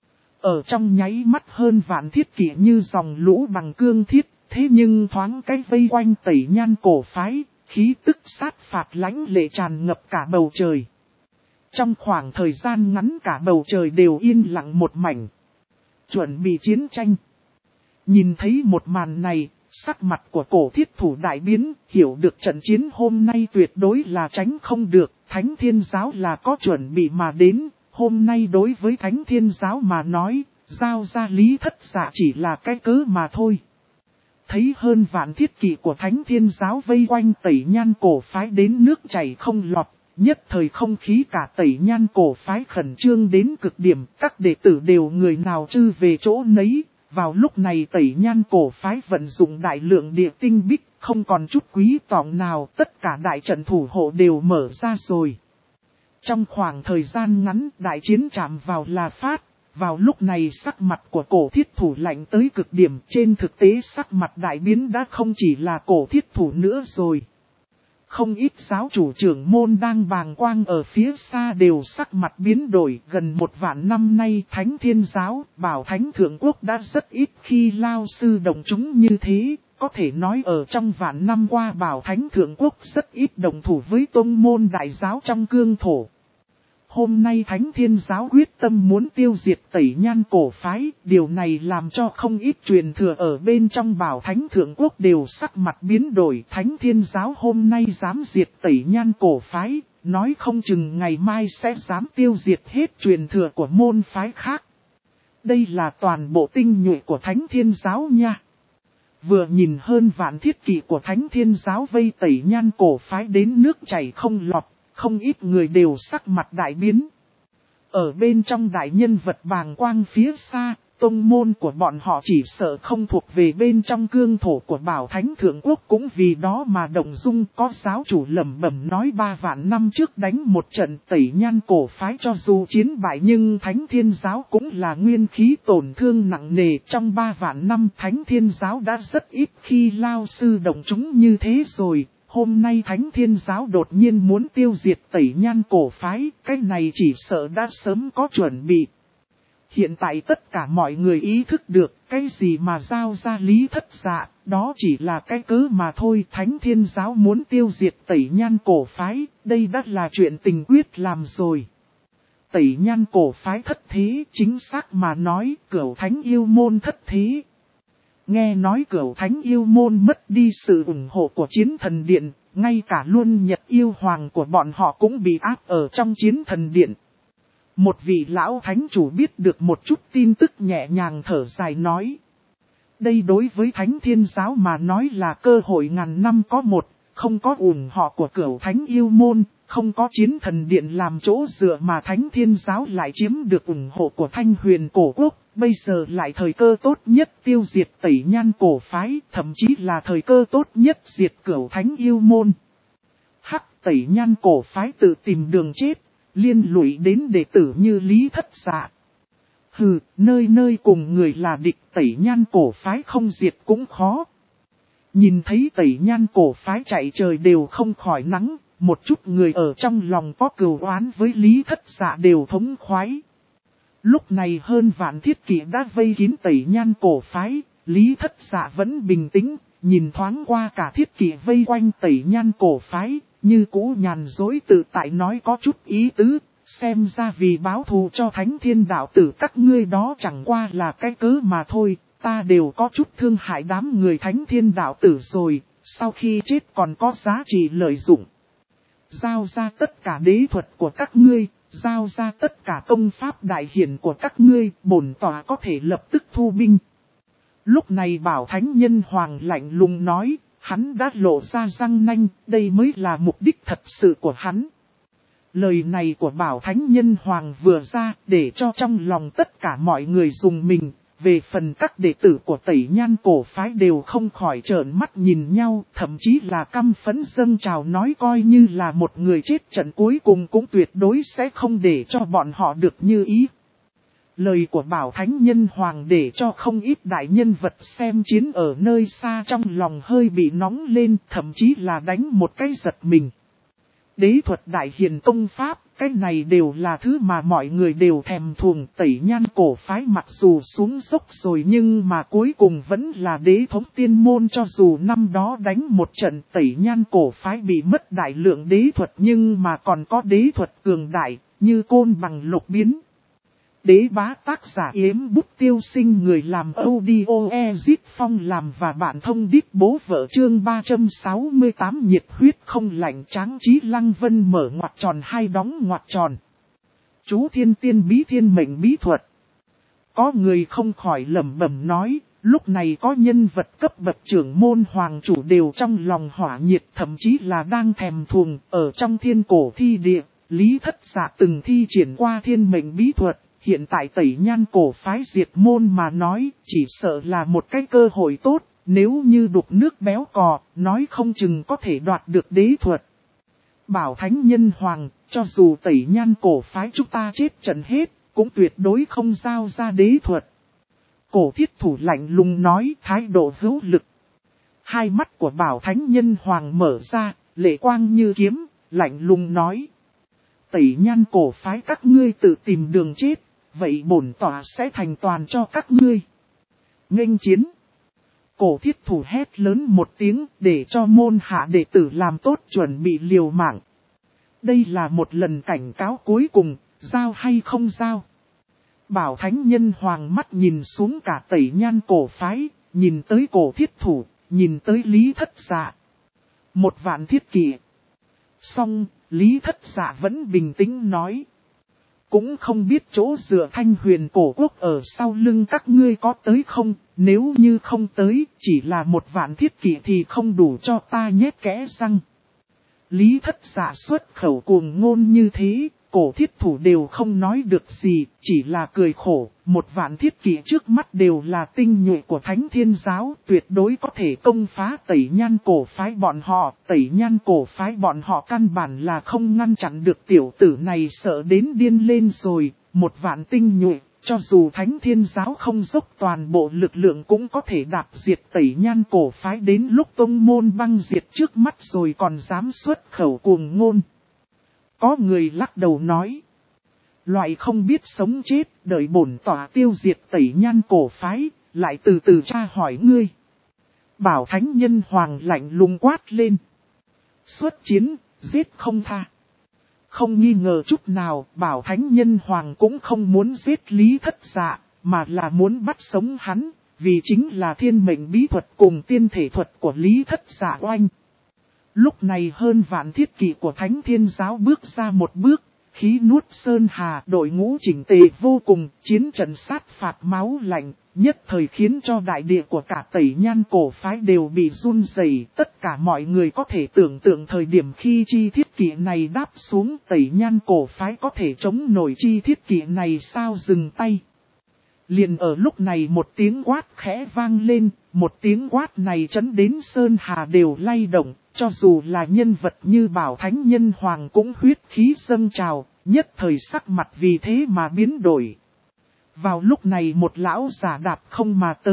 Ở trong nháy mắt hơn vạn thiết kỵ như dòng lũ bằng cương thiết. Thế nhưng thoáng cái vây quanh Tẩy Nhan cổ phái, khí tức sát phạt lãnh lệ tràn ngập cả bầu trời. Trong khoảng thời gian ngắn cả bầu trời đều yên lặng một mảnh. Chuẩn bị chiến tranh. Nhìn thấy một màn này, sắc mặt của cổ thiết thủ đại biến, hiểu được trận chiến hôm nay tuyệt đối là tránh không được. Thánh Thiên Giáo là có chuẩn bị mà đến, hôm nay đối với Thánh Thiên Giáo mà nói, giao ra Lý Thất Dạ chỉ là cái cớ mà thôi. Thấy hơn vạn thiết kỵ của Thánh Thiên Giáo vây quanh Tẩy Nhan cổ phái đến nước chảy không lọt, nhất thời không khí cả Tẩy Nhan cổ phái khẩn trương đến cực điểm, các đệ tử đều người nào trư về chỗ nấy. Vào lúc này Tẩy Nhan cổ phái vận dụng đại lượng địa tinh bích, không còn chút quý tọng nào, tất cả đại trận thủ hộ đều mở ra rồi. Trong khoảng thời gian ngắn đại chiến chạm vào là phát. Vào lúc này sắc mặt của cổ thiết thủ lạnh tới cực điểm, trên thực tế sắc mặt đại biến đã không chỉ là cổ thiết thủ nữa rồi. Không ít giáo chủ trưởng môn đang bàng quang ở phía xa đều sắc mặt biến đổi, gần 1 vạn năm nay Thánh Thiên Giáo, Bảo Thánh Thượng Quốc đã rất ít khi lao sư đồng chúng như thế, có thể nói ở trong vạn năm qua Bảo Thánh Thượng Quốc rất ít đồng thủ với tôn môn đại giáo trong cương thổ. Hôm nay Thánh Thiên Giáo quyết tâm muốn tiêu diệt Tẩy Nhan cổ phái, điều này làm cho không ít truyền thừa ở bên trong Bảo Thánh Thượng Quốc đều sắc mặt biến đổi. Thánh Thiên Giáo hôm nay dám diệt Tẩy Nhan cổ phái, nói không chừng ngày mai sẽ dám tiêu diệt hết truyền thừa của môn phái khác. Đây là toàn bộ tinh nhuệ của Thánh Thiên Giáo nha. Vừa nhìn hơn vạn thiết kỵ của Thánh Thiên Giáo vây Tẩy Nhan cổ phái đến nước chảy không lọt. Không ít người đều sắc mặt đại biến. Ở bên trong đại nhân vật bàng quang phía xa, tông môn của bọn họ chỉ sợ không thuộc về bên trong cương thổ của Bảo Thánh Thượng Quốc, cũng vì đó mà động dung. Có giáo chủ lẩm bẩm nói 3 vạn năm trước đánh một trận Tẩy Nhan cổ phái cho dù chiến bại nhưng Thánh Thiên Giáo cũng là nguyên khí tổn thương nặng nề. Trong 3 vạn năm Thánh Thiên Giáo đã rất ít khi lao sư động chúng như thế rồi. Hôm nay Thánh Thiên Giáo đột nhiên muốn tiêu diệt Tẩy Nhan cổ phái, cái này chỉ sợ đã sớm có chuẩn bị. Hiện tại tất cả mọi người ý thức được, cái gì mà giao ra Lý Thất Dạ, đó chỉ là cái cớ mà thôi. Thánh Thiên Giáo muốn tiêu diệt Tẩy Nhan cổ phái, đây đã là chuyện tình quyết làm rồi. Tẩy Nhan cổ phái thất thế, chính xác mà nói, Cửu Thánh yêu môn thất thế. Nghe nói Cửu Thánh yêu môn mất đi sự ủng hộ của Chiến Thần Điện, ngay cả Luân Nhật yêu hoàng của bọn họ cũng bị áp ở trong Chiến Thần Điện. Một vị lão thánh chủ biết được một chút tin tức nhẹ nhàng thở dài nói. Đây đối với Thánh Thiên Giáo mà nói là cơ hội ngàn năm có một, không có ủng hộ của Cửu Thánh yêu môn, không có Chiến Thần Điện làm chỗ dựa mà Thánh Thiên Giáo lại chiếm được ủng hộ của Thanh Huyền cổ quốc. Bây giờ lại thời cơ tốt nhất tiêu diệt Tẩy Nhan cổ phái, thậm chí là thời cơ tốt nhất diệt Cửu Thánh yêu môn. Hắc, Tẩy Nhan cổ phái tự tìm đường chết, liên lụy đến đệ tử như Lý Thất Dạ. Hừ, nơi nơi cùng người là địch, Tẩy Nhan cổ phái không diệt cũng khó. Nhìn thấy Tẩy Nhan cổ phái chạy trời đều không khỏi nắng, một chút người ở trong lòng có cừu oán với Lý Thất Dạ đều thống khoái. Lúc này hơn vạn thiết kỵ đã vây kín Tẩy Nhan cổ phái, Lý Thất Dạ vẫn bình tĩnh, nhìn thoáng qua cả thiết kỵ vây quanh Tẩy Nhan cổ phái, như cũ nhàn dối tự tại nói có chút ý tứ, xem ra vì báo thù cho Thánh Thiên đạo tử các ngươi đó chẳng qua là cái cớ mà thôi, ta đều có chút thương hại đám người Thánh Thiên đạo tử rồi, sau khi chết còn có giá trị lợi dụng. Giao ra tất cả đế thuật của các ngươi, giao ra tất cả công pháp đại hiển của các ngươi, bổn tòa có thể lập tức thu binh. Lúc này Bảo Thánh Nhân Hoàng lạnh lùng nói, hắn đã lộ ra răng nanh, đây mới là mục đích thật sự của hắn. Lời này của Bảo Thánh Nhân Hoàng vừa ra để cho trong lòng tất cả mọi người dùng mình. Về phần các đệ tử của Tẩy Nhan cổ phái đều không khỏi trợn mắt nhìn nhau, thậm chí là căm phẫn dâng trào nói coi như là một người chết trận cuối cùng cũng tuyệt đối sẽ không để cho bọn họ được như ý. Lời của Bảo Thánh Nhân Hoàng để cho không ít đại nhân vật xem chiến ở nơi xa trong lòng hơi bị nóng lên, thậm chí là đánh một cái giật mình. Đế thuật đại hiền công pháp, cái này đều là thứ mà mọi người đều thèm thuồng. Tẩy Nhan cổ phái mặc dù xuống dốc rồi nhưng mà cuối cùng vẫn là đế thống tiên môn, cho dù năm đó đánh một trận Tẩy Nhan cổ phái bị mất đại lượng đế thuật nhưng mà còn có đế thuật cường đại như côn bằng lục biến. Đế bá tác giả Yếm Bút Tiêu Sinh, người làm audio Ezit Phong làm và bạn thông đít bố vợ chương 368 nhiệt huyết không lạnh tráng trí Lăng Vân mở ngoặc tròn hai đóng ngoặc tròn. Chú thiên tiên bí thiên mệnh bí thuật. Có người không khỏi lẩm bẩm nói, lúc này có nhân vật cấp bậc trưởng môn hoàng chủ đều trong lòng hỏa nhiệt, thậm chí là đang thèm thuồng. Ở trong thiên cổ thi địa, Lý Thất Dạ từng thi triển qua thiên mệnh bí thuật. Hiện tại Tẩy Nhan cổ phái diệt môn mà nói, chỉ sợ là một cái cơ hội tốt, nếu như đục nước béo cò, nói không chừng có thể đoạt được đế thuật. Bảo Thánh Nhân Hoàng, cho dù Tẩy Nhan cổ phái chúng ta chết trận hết, cũng tuyệt đối không giao ra đế thuật. Cổ thiết thủ lạnh lùng nói, thái độ hữu lực. Hai mắt của Bảo Thánh Nhân Hoàng mở ra, lệ quang như kiếm, lạnh lùng nói. Tẩy Nhan cổ phái các ngươi tự tìm đường chết. Vậy bổn tòa sẽ thành toàn cho các ngươi. Nghênh chiến. Cổ thiết thủ hét lớn một tiếng để cho môn hạ đệ tử làm tốt chuẩn bị liều mạng. Đây là một lần cảnh cáo cuối cùng, giao hay không giao. Bảo Thánh Nhân Hoàng mắt nhìn xuống cả Tẩy Nhan cổ phái, nhìn tới cổ thiết thủ, nhìn tới Lý Thất Dạ. Một vạn thiết kỵ. Song, Lý Thất Dạ vẫn bình tĩnh nói. Cũng không biết chỗ dựa Thanh Huyền cổ quốc ở sau lưng các ngươi có tới không, nếu như không tới, chỉ là một vạn thiết kỵ thì không đủ cho ta nhét kẽ răng. Lý Thất Dạ xuất khẩu cuồng ngôn như thế, cổ thiết thủ đều không nói được gì, chỉ là cười khổ, một vạn thiết kỵ trước mắt đều là tinh nhuệ của Thánh Thiên giáo, tuyệt đối có thể công phá Tẩy Nhan cổ phái bọn họ, Tẩy Nhan cổ phái bọn họ căn bản là không ngăn chặn được tiểu tử này, sợ đến điên lên rồi, một vạn tinh nhuệ. Cho dù Thánh Thiên giáo không dốc toàn bộ lực lượng cũng có thể đạp diệt Tẩy Nhan cổ phái, đến lúc tông môn băng diệt trước mắt rồi còn dám xuất khẩu cuồng ngôn. Có người lắc đầu nói. Loại không biết sống chết, đợi bổn tòa tiêu diệt Tẩy Nhan cổ phái, lại từ từ tra hỏi ngươi. Bảo Thánh Nhân Hoàng lạnh lùng quát lên. Xuất chiến, giết không tha. Không nghi ngờ chút nào, Bảo Thánh Nhân Hoàng cũng không muốn giết Lý Thất Dạ, mà là muốn bắt sống hắn, vì chính là thiên mệnh bí thuật cùng tiên thể thuật của Lý Thất Dạ oanh. Lúc này hơn vạn thiết kỵ của Thánh Thiên giáo bước ra một bước, khí nuốt sơn hà, đội ngũ chỉnh tề vô cùng, chiến trận sát phạt máu lạnh, nhất thời khiến cho đại địa của cả Tẩy Nhan cổ phái đều bị run rẩy. Tất cả mọi người có thể tưởng tượng thời điểm khi chi thiết kỵ này đáp xuống, Tẩy Nhan cổ phái có thể chống nổi chi thiết kỵ này sao dừng tay. Liền ở lúc này một tiếng quát khẽ vang lên, một tiếng quát này chấn đến sơn hà đều lay động, cho dù là nhân vật như Bảo Thánh Nhân Hoàng cũng huyết khí dâng trào, nhất thời sắc mặt vì thế mà biến đổi. Vào lúc này một lão giả đạp không mà tới,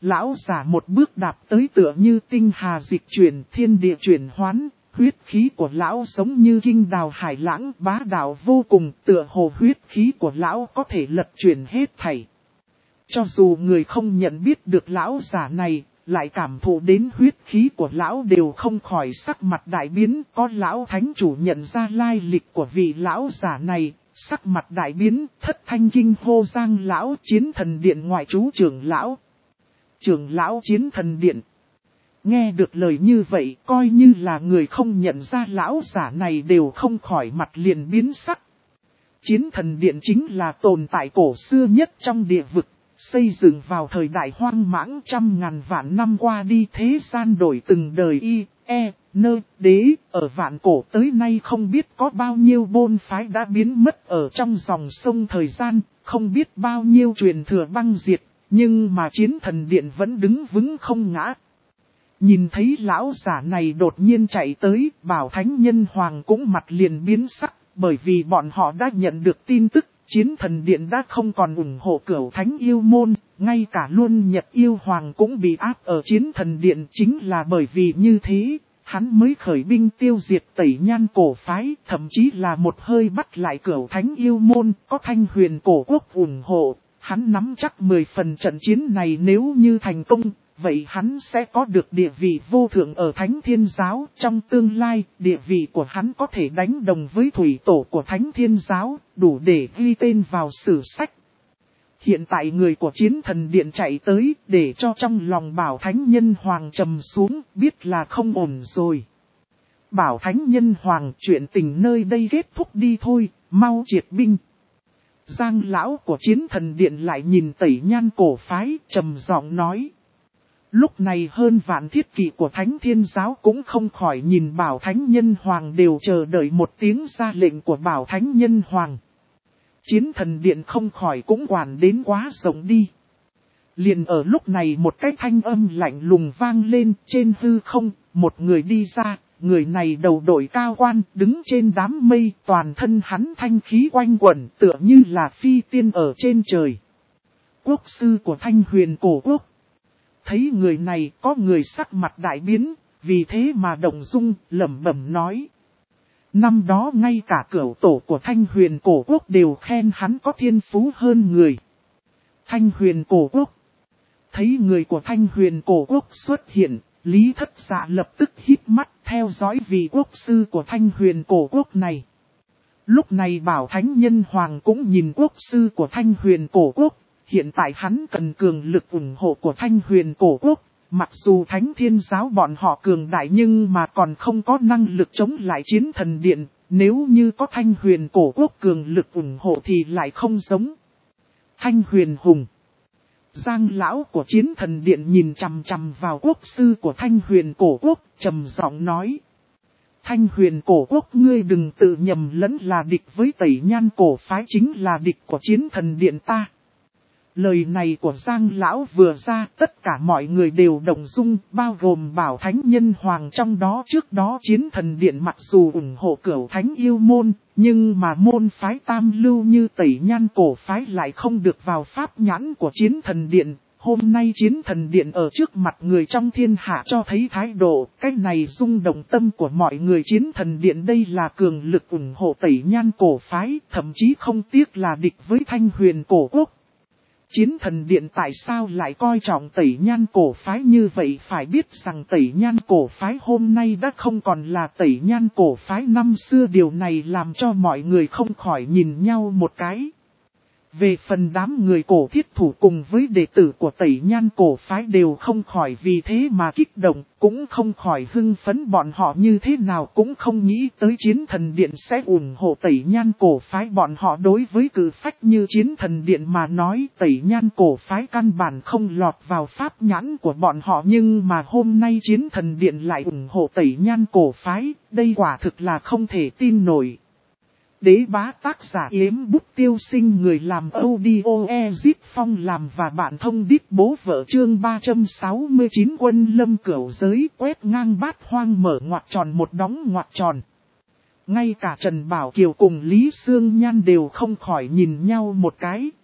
Lão giả một bước đạp tới tựa như tinh hà dịch chuyển, thiên địa chuyển hoán, huyết khí của lão giống như kinh đào hải lãng bá đạo vô cùng, tựa hồ huyết khí của lão có thể lật chuyển hết thảy. Cho dù người không nhận biết được lão giả này, lại cảm thụ đến huyết khí của lão đều không khỏi sắc mặt đại biến. Có lão thánh chủ nhận ra lai lịch của vị lão giả này, sắc mặt đại biến, thất thanh kinh hô Giang lão Chiến Thần Điện ngoại trú trưởng lão. Trưởng lão Chiến Thần Điện. Nghe được lời như vậy, coi như là người không nhận ra lão giả này đều không khỏi mặt liền biến sắc. Chiến Thần Điện chính là tồn tại cổ xưa nhất trong địa vực, xây dựng vào thời đại hoang mãng trăm ngàn vạn năm qua đi, thế gian đổi từng đời đế, ở vạn cổ tới nay không biết có bao nhiêu môn phái đã biến mất ở trong dòng sông thời gian, không biết bao nhiêu truyền thừa băng diệt, nhưng mà Chiến Thần Điện vẫn đứng vững không ngã. Nhìn thấy lão giả này đột nhiên chạy tới, Bảo Thánh Nhân Hoàng cũng mặt liền biến sắc, bởi vì bọn họ đã nhận được tin tức, Chiến Thần Điện đã không còn ủng hộ Cửu Thánh Yêu Môn, ngay cả luôn Nhật Yêu Hoàng cũng bị áp ở Chiến Thần Điện. Chính là bởi vì như thế, hắn mới khởi binh tiêu diệt Tẩy Nhan cổ phái, thậm chí là một hơi bắt lại Cửu Thánh Yêu Môn, có Thanh Huyền cổ quốc ủng hộ, hắn nắm chắc 10 phần trận chiến này nếu như thành công. Vậy hắn sẽ có được địa vị vô thượng ở Thánh Thiên Giáo, trong tương lai, địa vị của hắn có thể đánh đồng với thủy tổ của Thánh Thiên Giáo, đủ để ghi tên vào sử sách. Hiện tại người của Chiến Thần Điện chạy tới, để cho trong lòng Bảo Thánh Nhân Hoàng trầm xuống, biết là không ổn rồi. Bảo Thánh Nhân Hoàng, chuyện tình nơi đây kết thúc đi thôi, mau triệt binh. Giang lão của Chiến Thần Điện lại nhìn Tẩy Nhan cổ phái, trầm giọng nói. Lúc này hơn vạn thiết kỵ của Thánh Thiên Giáo cũng không khỏi nhìn Bảo Thánh Nhân Hoàng, đều chờ đợi một tiếng ra lệnh của Bảo Thánh Nhân Hoàng. Chiến Thần Điện không khỏi cũng quản đến quá rộng đi. Liền ở lúc này một cái thanh âm lạnh lùng vang lên, trên hư không, một người đi ra, người này đầu đội cao quan, đứng trên đám mây, toàn thân hắn thanh khí quanh quẩn, tựa như là phi tiên ở trên trời. Quốc sư của Thanh Huyền cổ quốc. Thấy người này, có người sắc mặt đại biến, vì thế mà động dung, lẩm bẩm nói. Năm đó ngay cả cửu tổ của Thanh Huyền cổ quốc đều khen hắn có thiên phú hơn người. Thanh Huyền cổ quốc. Thấy người của Thanh Huyền cổ quốc xuất hiện, Lý Thất Dạ lập tức híp mắt theo dõi vị quốc sư của Thanh Huyền cổ quốc này. Lúc này Bảo Thánh Nhân Hoàng cũng nhìn quốc sư của Thanh Huyền cổ quốc. Hiện tại hắn cần cường lực ủng hộ của Thanh Huyền cổ quốc, mặc dù Thánh Thiên Giáo bọn họ cường đại nhưng mà còn không có năng lực chống lại Chiến Thần Điện, nếu như có Thanh Huyền cổ quốc cường lực ủng hộ thì lại không giống. Thanh Huyền hùng. Giang lão của Chiến Thần Điện nhìn chằm chằm vào quốc sư của Thanh Huyền cổ quốc, trầm giọng nói. Thanh Huyền cổ quốc ngươi đừng tự nhầm lẫn là địch với Tẩy Nhan cổ phái, chính là địch của Chiến Thần Điện ta. Lời này của Giang lão vừa ra, tất cả mọi người đều động dung, bao gồm Bảo Thánh Nhân Hoàng trong đó. Trước đó Chiến Thần Điện mặc dù ủng hộ Cửu Thánh Yêu Môn, nhưng mà môn phái tam lưu như Tẩy Nhan cổ phái lại không được vào pháp nhãn của Chiến Thần Điện. Hôm nay Chiến Thần Điện ở trước mặt người trong thiên hạ cho thấy thái độ, cái này rung động tâm của mọi người. Chiến Thần Điện đây là cường lực ủng hộ Tẩy Nhan cổ phái, thậm chí không tiếc là địch với Thanh Huyền cổ quốc. Chiến Thần Điện tại sao lại coi trọng Tẩy Nhan cổ phái như vậy? Phải biết rằng Tẩy Nhan cổ phái hôm nay đã không còn là Tẩy Nhan cổ phái năm xưa, điều này làm cho mọi người không khỏi nhìn nhau một cái. Về phần đám người cổ thiết thủ cùng với đệ tử của Tẩy Nhan cổ phái đều không khỏi vì thế mà kích động, cũng không khỏi hưng phấn. Bọn họ như thế nào cũng không nghĩ tới Chiến Thần Điện sẽ ủng hộ Tẩy Nhan cổ phái. Bọn họ đối với cử phách như Chiến Thần Điện mà nói, Tẩy Nhan cổ phái căn bản không lọt vào pháp nhãn của bọn họ, nhưng mà hôm nay Chiến Thần Điện lại ủng hộ Tẩy Nhan cổ phái, đây quả thực là không thể tin nổi. Đế bá tác giả Yếm Bút Tiêu Sinh, người làm audio Ezip Phong làm và bạn thông đít bố vợ. Chương 369 Quân Lâm Cửu Giới, quét ngang bát hoang mở ngoặc tròn một đóng ngoặc tròn. Ngay cả Trần Bảo Kiều cùng Lý Sương Nhan đều không khỏi nhìn nhau một cái,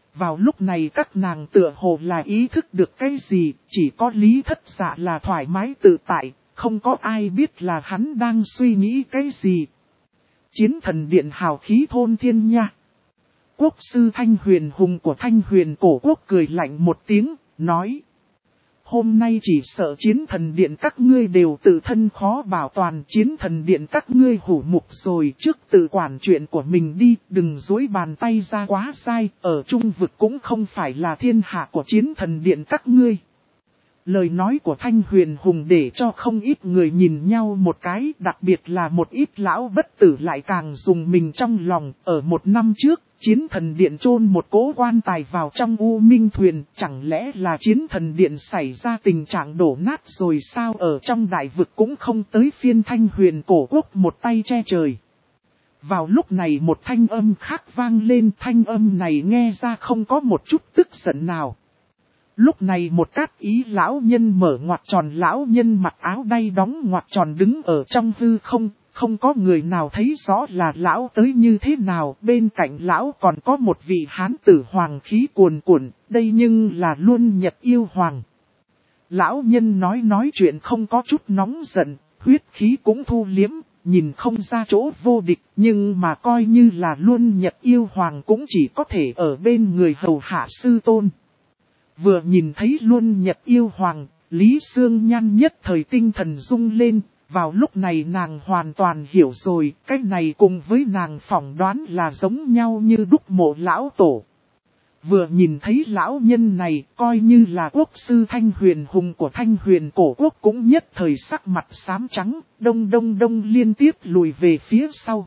Vào lúc này các nàng tựa hồ là ý thức được cái gì, chỉ có Lý Thất Dạ là thoải mái tự tại, không có ai biết là hắn đang suy nghĩ cái gì. Chiến thần điện hào khí thôn thiên nha. Quốc sư Thanh Huyền Hùng của Thanh Huyền Cổ Quốc cười lạnh một tiếng, nói. Hôm nay chỉ sợ chiến thần điện các ngươi đều tự thân khó bảo toàn, chiến thần điện các ngươi hủ mục rồi, trước tự quản chuyện của mình đi, đừng dối bàn tay ra quá sai, ở trung vực cũng không phải là thiên hạ của chiến thần điện các ngươi. Lời nói của Thanh Huyền Hùng để cho không ít người nhìn nhau một cái, đặc biệt là một ít lão bất tử lại càng dùng mình trong lòng. Ở một năm trước, chiến thần điện chôn một cỗ quan tài vào trong U Minh Thuyền, chẳng lẽ là chiến thần điện xảy ra tình trạng đổ nát rồi sao? Ở trong đại vực cũng không tới phiên Thanh Huyền Cổ Quốc một tay che trời. Vào lúc này một thanh âm khác vang lên, thanh âm này nghe ra không có một chút tức giận nào. Lúc này một cát ý lão nhân mở ngoặt tròn, lão nhân mặc áo đay đóng ngoặt tròn đứng ở trong hư không, không có người nào thấy rõ là lão tới như thế nào. Bên cạnh lão còn có một vị hán tử hoàng khí cuồn cuộn, đây nhưng là Luân Nhật Yêu Hoàng. Lão nhân nói chuyện không có chút nóng giận, huyết khí cũng thu liếm, nhìn không ra chỗ vô địch, nhưng mà coi như là Luân Nhật Yêu Hoàng cũng chỉ có thể ở bên người hầu hạ sư tôn. Vừa nhìn thấy Luân Nhật Yêu Hoàng, Lý Sương Nhan nhất thời tinh thần rung lên, vào lúc này nàng hoàn toàn hiểu rồi, cái này cùng với nàng phỏng đoán là giống nhau như đúc mộ lão tổ. Vừa nhìn thấy lão nhân này, coi như là quốc sư Thanh Huyền Hùng của Thanh Huyền Cổ Quốc cũng nhất thời sắc mặt xám trắng, đông liên tiếp lùi về phía sau.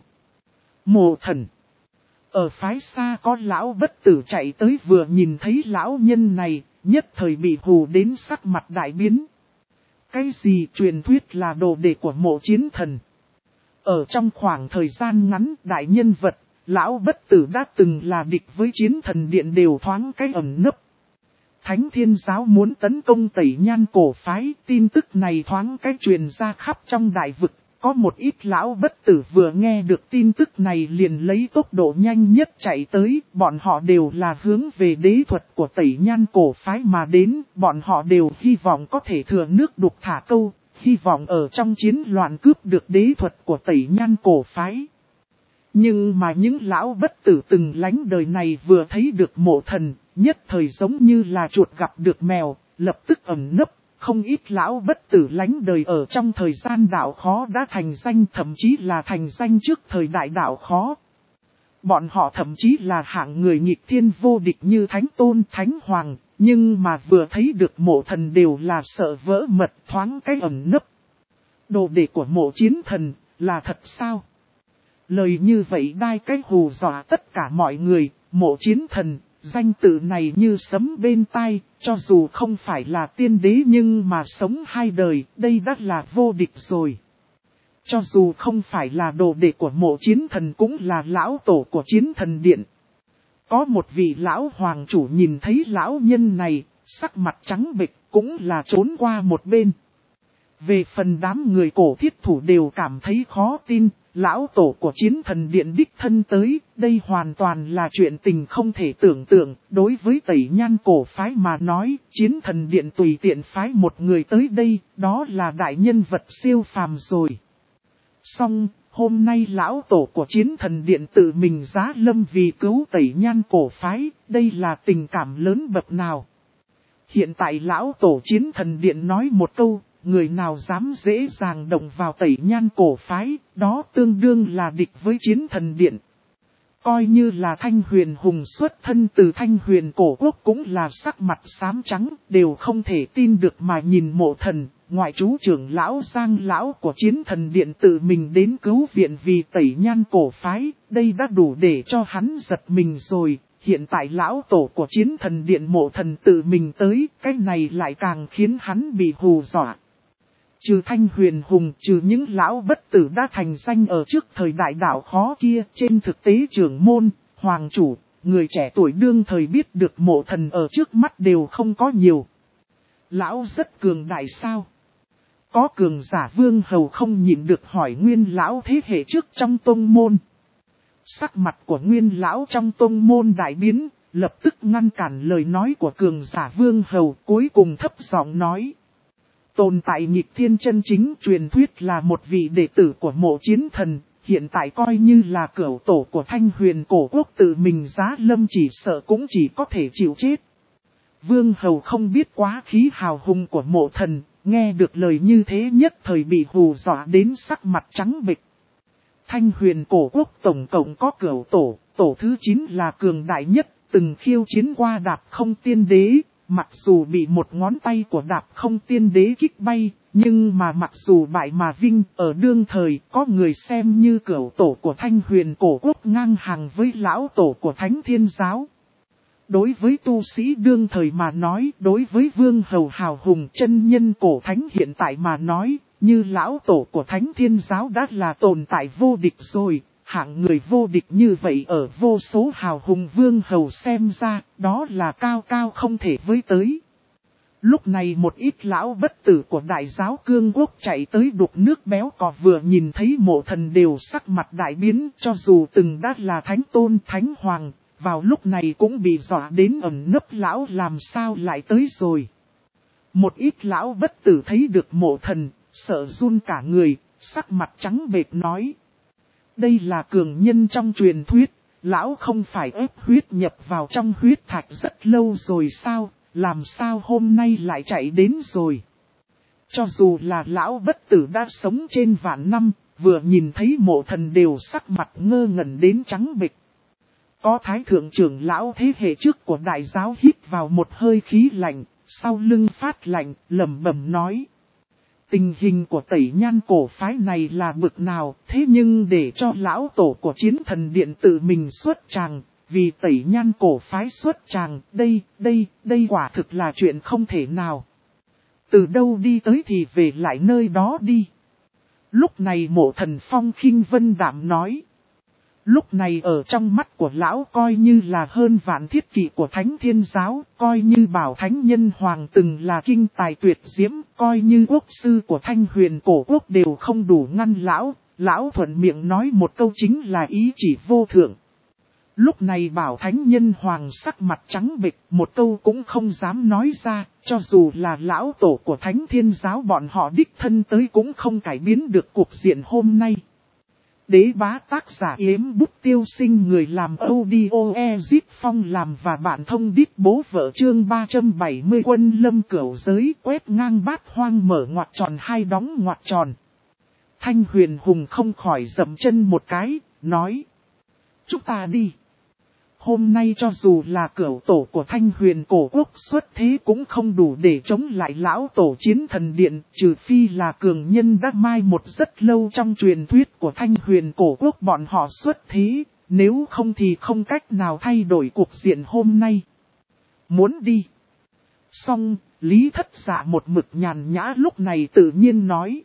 Mộ thần. Ở phái xa có lão bất tử chạy tới, vừa nhìn thấy lão nhân này, nhất thời bị hù đến sắc mặt đại biến. Cái gì truyền thuyết là đồ đệ của Mộ Chiến Thần? Ở trong khoảng thời gian ngắn, đại nhân vật, lão bất tử đã từng là địch với Chiến Thần Điện đều thoáng cái ẩn nấp. Thánh Thiên Giáo muốn tấn công Tẩy Nhan Cổ phái, tin tức này thoáng cái truyền ra khắp trong đại vực. Có một ít lão bất tử vừa nghe được tin tức này liền lấy tốc độ nhanh nhất chạy tới, bọn họ đều là hướng về đế thuật của Tẩy Nhan Cổ phái mà đến, bọn họ đều hy vọng có thể thừa nước đục thả câu, hy vọng ở trong chiến loạn cướp được đế thuật của Tẩy Nhan Cổ phái. Nhưng mà những lão bất tử từng lánh đời này vừa thấy được Mộ thần, nhất thời giống như là chuột gặp được mèo, lập tức ẩn nấp. Không ít lão bất tử lánh đời ở trong thời gian đạo khó đã thành danh, thậm chí là thành danh trước thời đại đạo khó. Bọn họ thậm chí là hạng người nghịch thiên vô địch như Thánh Tôn Thánh Hoàng, nhưng mà vừa thấy được Mộ thần đều là sợ vỡ mật, thoáng cái ẩn nấp. Đồ đệ của Mộ Chiến Thần là thật sao? Lời như vậy đai cái hù dọa tất cả mọi người. Mộ Chiến Thần, danh tự này như sấm bên tai, cho dù không phải là tiên đế nhưng mà sống hai đời, đây đã là vô địch rồi. Cho dù không phải là đồ đệ của Mộ Chiến Thần cũng là lão tổ của Chiến Thần Điện. Có một vị lão hoàng chủ nhìn thấy lão nhân này, sắc mặt trắng bệch cũng là trốn qua một bên. Về phần đám người cổ thiết thủ đều cảm thấy khó tin. Lão tổ của Chiến Thần Điện đích thân tới, đây hoàn toàn là chuyện tình không thể tưởng tượng. Đối với Tẩy Nhan Cổ phái mà nói, Chiến Thần Điện tùy tiện phái một người tới đây, đó là đại nhân vật siêu phàm rồi. Song, hôm nay lão tổ của Chiến Thần Điện tự mình giá lâm vì cứu Tẩy Nhan Cổ phái, đây là tình cảm lớn bậc nào. Hiện tại lão tổ Chiến Thần Điện nói một câu. Người nào dám dễ dàng động vào Tẩy Nhan Cổ phái, đó tương đương là địch với Chiến Thần Điện. Coi như là Thanh Huyền Hùng xuất thân từ Thanh Huyền Cổ Quốc cũng là sắc mặt xám trắng, đều không thể tin được mà nhìn Mộ thần, ngoại trú trưởng lão Giang lão của Chiến Thần Điện tự mình đến cứu viện vì Tẩy Nhan Cổ phái, đây đã đủ để cho hắn giật mình rồi. Hiện tại lão tổ của Chiến Thần Điện Mộ thần tự mình tới, cái này lại càng khiến hắn bị hù dọa. Trừ Thanh Huyền Hùng, trừ những lão bất tử đã thành danh ở trước thời đại đạo khó kia, trên thực tế trưởng môn, hoàng chủ, người trẻ tuổi đương thời biết được Mộ thần ở trước mắt đều không có nhiều. Lão rất cường đại sao? Có cường giả Vương Hầu không nhịn được hỏi Nguyên lão thế hệ trước trong tông môn. Sắc mặt của Nguyên lão trong tông môn đại biến, lập tức ngăn cản lời nói của cường giả Vương Hầu, cuối cùng thấp giọng nói. Tồn tại nghịch thiên chân chính truyền thuyết là một vị đệ tử của Mộ Chiến Thần, hiện tại coi như là cửu tổ của Thanh Huyền cổ quốc tự mình giá lâm, chỉ sợ cũng chỉ có thể chịu chết. Vương Hầu không biết quá khí hào hùng của Mộ Thần, nghe được lời như thế nhất thời bị hù dọa đến sắc mặt trắng bệch. Thanh Huyền cổ quốc tổng cộng có cửu tổ, tổ thứ 9 là cường đại nhất, từng khiêu chiến qua Đạp Không Tiên Đế, mặc dù bị một ngón tay của Đạp Không Tiên Đế kích bay, nhưng mà mặc dù bại mà vinh, ở đương thời có người xem như cửu tổ của Thanh Huyền cổ quốc ngang hàng với lão tổ của Thánh Thiên Giáo. Đối với tu sĩ đương thời mà nói, đối với Vương Hầu hào hùng chân nhân cổ thánh hiện tại mà nói, như lão tổ của Thánh Thiên Giáo đã là tồn tại vô địch rồi. Hạng người vô địch như vậy ở vô số hào hùng Vương Hầu xem ra, đó là cao cao không thể với tới. Lúc này một ít lão bất tử của đại giáo cương quốc chạy tới đục nước béo cò, vừa nhìn thấy Mộ Thần đều sắc mặt đại biến, cho dù từng đã là thánh tôn thánh hoàng, vào lúc này cũng bị dọa đến ẩn nấp. Lão làm sao lại tới rồi. Một ít lão bất tử thấy được Mộ Thần, sợ run cả người, sắc mặt trắng bệch nói. Đây là cường nhân trong truyền thuyết, lão không phải ép huyết nhập vào trong huyết thạch rất lâu rồi sao, làm sao hôm nay lại chạy đến rồi. Cho dù là lão bất tử đã sống trên vạn năm, vừa nhìn thấy Mộ Thần đều sắc mặt ngơ ngẩn đến trắng bệch. Có thái thượng trưởng lão thế hệ trước của đại giáo hít vào một hơi khí lạnh, sau lưng phát lạnh, lẩm bẩm nói. Tình hình của Tẩy Nhan cổ phái này là bực nào, thế nhưng để cho lão tổ của Chiến Thần Điện tự mình xuất tràng, vì Tẩy Nhan cổ phái xuất tràng, đây quả thực là chuyện không thể nào. Từ đâu đi tới thì về lại nơi đó đi. Lúc này Mộ Thần phong khinh vân đạm nói. Lúc này ở trong mắt của lão coi như là hơn vạn thiết kỷ của Thánh Thiên Giáo, coi như bảo Thánh Nhân Hoàng từng là kinh tài tuyệt diễm, coi như quốc sư của Thanh Huyền cổ quốc đều không đủ ngăn lão, lão thuận miệng nói một câu chính là ý chỉ vô thượng. Lúc này bảo Thánh Nhân Hoàng sắc mặt trắng bệch, một câu cũng không dám nói ra, cho dù là lão tổ của Thánh Thiên Giáo bọn họ đích thân tới cũng không cải biến được cuộc diện hôm nay. Đế bá tác giả Yếm Bút Tiêu Sinh, người làm audio Ezip Phong làm và bạn thông đít bố vợ chương 370 Quân Lâm Cửu Giới, quét ngang bát hoang mở ngoặc tròn hai đóng ngoặc tròn. Thanh Huyền Hùng không khỏi dậm chân một cái, nói. Chúng ta đi. Hôm nay cho dù là cửu tổ của Thanh Huyền cổ quốc xuất thế cũng không đủ để chống lại lão tổ Chiến Thần Điện, trừ phi là cường nhân đã mai một rất lâu trong truyền thuyết của Thanh Huyền cổ quốc bọn họ xuất thế, nếu không thì không cách nào thay đổi cuộc diện hôm nay. Muốn đi. Xong, Lý Thất Dạ một mực nhàn nhã lúc này tự nhiên nói.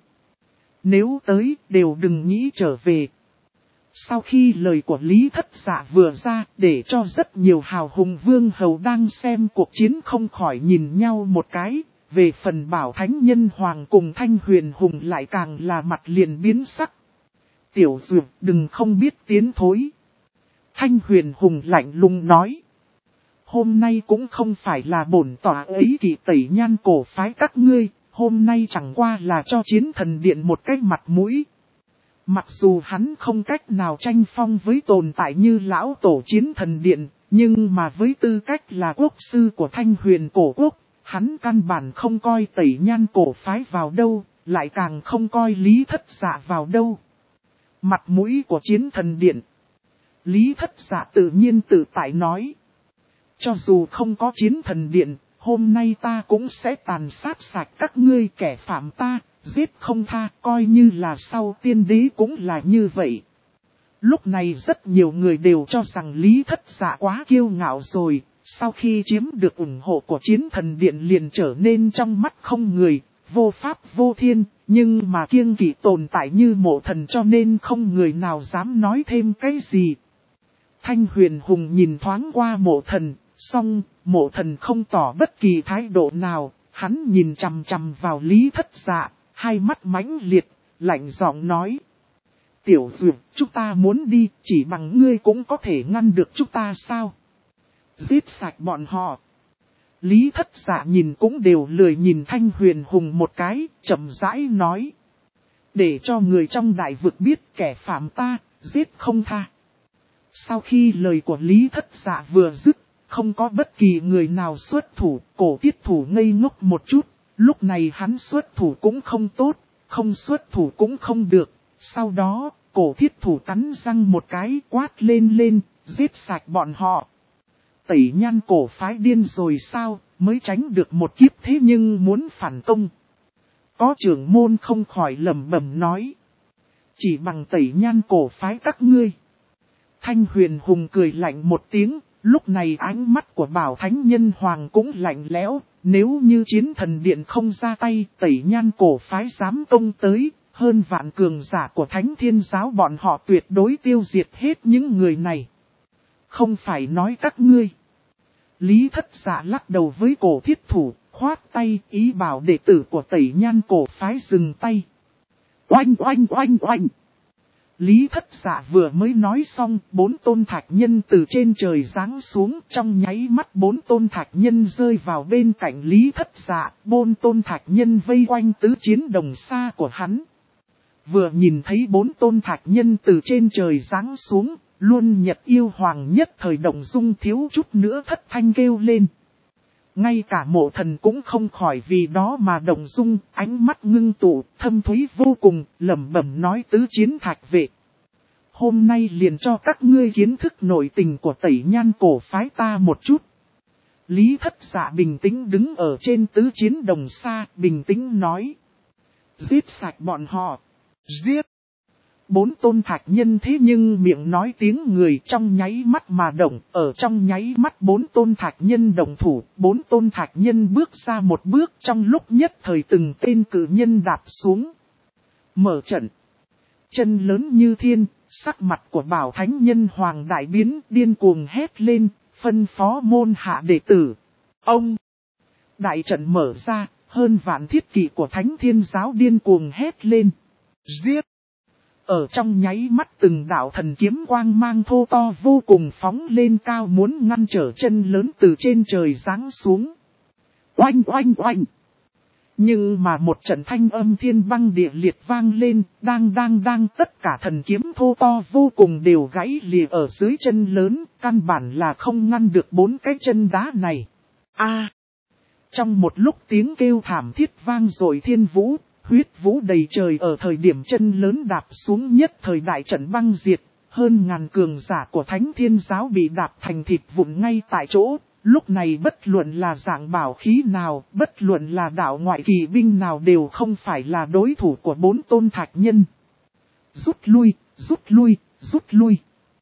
Nếu tới, đều đừng nghĩ trở về. Sau khi lời của Lý Thất Dạ vừa ra, để cho rất nhiều hào hùng Vương Hầu đang xem cuộc chiến không khỏi nhìn nhau một cái, về phần bảo Thánh Nhân Hoàng cùng Thanh Huyền Hùng lại càng là mặt liền biến sắc. Tiểu Dược đừng không biết tiến thối. Thanh Huyền Hùng lạnh lùng nói. Hôm nay cũng không phải là bổn tỏa ấy kỳ Tẩy Nhan cổ phái các ngươi, hôm nay chẳng qua là cho Chiến Thần Điện một cái mặt mũi. Mặc dù hắn không cách nào tranh phong với tồn tại như lão tổ Chiến Thần Điện, nhưng mà với tư cách là quốc sư của Thanh Huyền cổ quốc, hắn căn bản không coi Tẩy Nhan cổ phái vào đâu, lại càng không coi Lý Thất Dạ vào đâu. Mặt mũi của Chiến Thần Điện. Lý Thất Dạ tự nhiên tự tại nói. Cho dù không có Chiến Thần Điện, hôm nay ta cũng sẽ tàn sát sạch các ngươi kẻ phạm ta. Giết không tha, coi như là sau tiên đế cũng là như vậy. Lúc này rất nhiều người đều cho rằng Lý Thất Dạ quá kiêu ngạo rồi, sau khi chiếm được ủng hộ của Chiến Thần Điện liền trở nên trong mắt không người, vô pháp vô thiên, nhưng mà kiêng kỵ tồn tại như Mộ Thần cho nên không người nào dám nói thêm cái gì. Thanh Huyền Hùng nhìn thoáng qua Mộ Thần, song Mộ Thần không tỏ bất kỳ thái độ nào, hắn nhìn chằm chằm vào Lý Thất Dạ. Hai mắt mãnh liệt, lạnh giọng nói. Tiểu Dược, chúng ta muốn đi, chỉ bằng ngươi cũng có thể ngăn được chúng ta sao? Giết sạch bọn họ. Lý Thất Dạ nhìn cũng đều lười nhìn Thanh Huyền Hùng một cái, chậm rãi nói. Để cho người trong đại vực biết kẻ phạm ta, giết không tha. Sau khi lời của Lý Thất Dạ vừa dứt, không có bất kỳ người nào xuất thủ, Cổ Thiết Thủ ngây ngốc một chút. Lúc này hắn xuất thủ cũng không tốt, không xuất thủ cũng không được. Sau đó, Cổ Thiết Thủ cắn răng một cái quát lên, giết sạch bọn họ. Tẩy Nhan cổ phái điên rồi sao, mới tránh được một kiếp thế nhưng muốn phản công. Có trưởng môn không khỏi lẩm bẩm nói. Chỉ bằng Tẩy Nhan cổ phái các ngươi. Thanh Huyền Hùng cười lạnh một tiếng, lúc này ánh mắt của Bảo Thánh Nhân Hoàng cũng lạnh lẽo. Nếu như Chiến Thần Điện không ra tay, Tẩy Nhan cổ phái dám công tới, hơn vạn cường giả của Thánh Thiên Giáo bọn họ tuyệt đối tiêu diệt hết những người này. Không phải nói các ngươi. Lý Thất Dạ lắc đầu với Cổ Thiết Thủ, khoát tay ý bảo đệ tử của Tẩy Nhan cổ phái dừng tay. Oanh oanh oanh oanh. Lý Thất Dạ vừa mới nói xong, 4 tôn thạch nhân từ trên trời giáng xuống, trong nháy mắt 4 tôn thạch nhân rơi vào bên cạnh Lý Thất Dạ, 4 tôn thạch nhân vây quanh tứ chiến đồng xa của hắn. Vừa nhìn thấy 4 tôn thạch nhân từ trên trời giáng xuống, luôn Nhật Yêu Hoàng nhất thời động dung thiếu chút nữa thất thanh kêu lên. Ngay cả Mộ Thần cũng không khỏi vì đó mà động dung, ánh mắt ngưng tụ, thâm thúy vô cùng, lẩm bẩm nói tứ chiến thạch vệ. Hôm nay liền cho các ngươi kiến thức nội tình của Tẩy Nhan cổ phái ta một chút. Lý Thất Dạ bình tĩnh đứng ở trên tứ chiến đồng xa, bình tĩnh nói. Giết sạch bọn họ. Giết. 4 tôn thạch nhân thế nhưng miệng nói tiếng người trong nháy mắt mà động, ở trong nháy mắt 4 tôn thạch nhân đồng thủ, 4 tôn thạch nhân bước ra một bước trong lúc nhất thời từng tên cử nhân đạp xuống. Mở trận. Chân lớn như thiên, sắc mặt của Bảo Thánh Nhân Hoàng đại biến điên cuồng hét lên, phân phó môn hạ đệ tử. Ông! Đại trận mở ra, hơn vạn thiết kỵ của Thánh Thiên Giáo điên cuồng hét lên. Giết! Ở trong nháy mắt từng đạo thần kiếm quang mang thô to vô cùng phóng lên cao muốn ngăn trở chân lớn từ trên trời giáng xuống. Oanh oanh oanh! Nhưng mà một trận thanh âm thiên băng địa liệt vang lên, đang tất cả thần kiếm thô to vô cùng đều gãy lìa ở dưới chân lớn, căn bản là không ngăn được 4 cái chân đá này. Trong một lúc tiếng kêu thảm thiết vang dội thiên vũ, huyết vũ đầy trời ở thời điểm chân lớn đạp xuống nhất thời đại trận băng diệt, hơn ngàn cường giả của Thánh Thiên Giáo bị đạp thành thịt vụn ngay tại chỗ. Lúc này bất luận là dạng bảo khí nào, bất luận là đạo ngoại kỳ binh nào đều không phải là đối thủ của 4 tôn thạch nhân. Rút lui, rút lui, rút lui.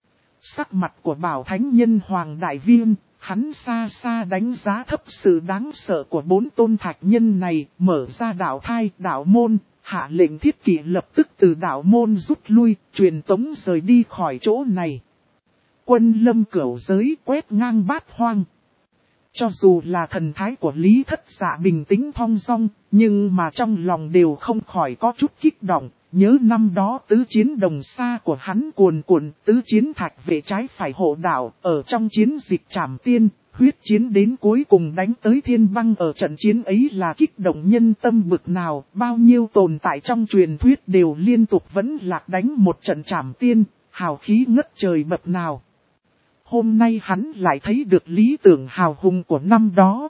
Sắc mặt của Bảo Thánh Nhân Hoàng Đại Viên, hắn xa xa đánh giá thấp sự đáng sợ của 4 tôn thạch nhân này, mở ra đạo thai, đạo môn, hạ lệnh thiết kỵ lập tức từ đạo môn rút lui, truyền tống rời đi khỏi chỗ này. Quân lâm cửu giới quét ngang bát hoang. Cho dù là thần thái của Lý Thất Dạ bình tĩnh thong dong, nhưng mà trong lòng đều không khỏi có chút kích động, nhớ năm đó tứ chiến đồng xa của hắn cuồn cuộn, tứ chiến thạch vệ trái phải hộ đạo, ở trong chiến dịch trảm tiên, huyết chiến đến cuối cùng đánh tới thiên băng ở trận chiến ấy là kích động nhân tâm bực nào, bao nhiêu tồn tại trong truyền thuyết đều liên tục vẫn lạc đánh một trận trảm tiên, hào khí ngất trời bậc nào. Hôm nay hắn lại thấy được lý tưởng hào hùng của năm đó.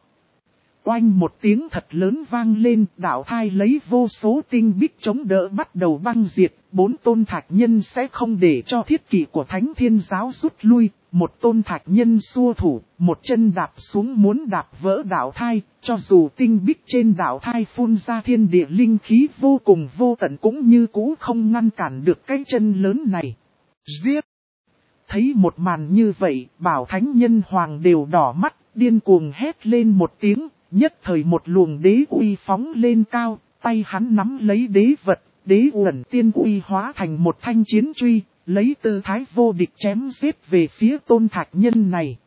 Oanh một tiếng thật lớn vang lên, đạo thai lấy vô số tinh bích chống đỡ bắt đầu băng diệt, 4 tôn thạch nhân sẽ không để cho thiết kỵ của Thánh Thiên Giáo rút lui, một tôn thạch nhân xua thủ, một chân đạp xuống muốn đạp vỡ đạo thai, cho dù tinh bích trên đạo thai phun ra thiên địa linh khí vô cùng vô tận cũng như cũ không ngăn cản được cái chân lớn này. Giết! Thấy một màn như vậy, Bảo Thánh Nhân Hoàng đều đỏ mắt, điên cuồng hét lên một tiếng, nhất thời một luồng đế uy phóng lên cao, tay hắn nắm lấy đế vật, đế uẩn tiên uy hóa thành một thanh chiến truy, lấy tư thái vô địch chém giết về phía tôn thạch nhân này.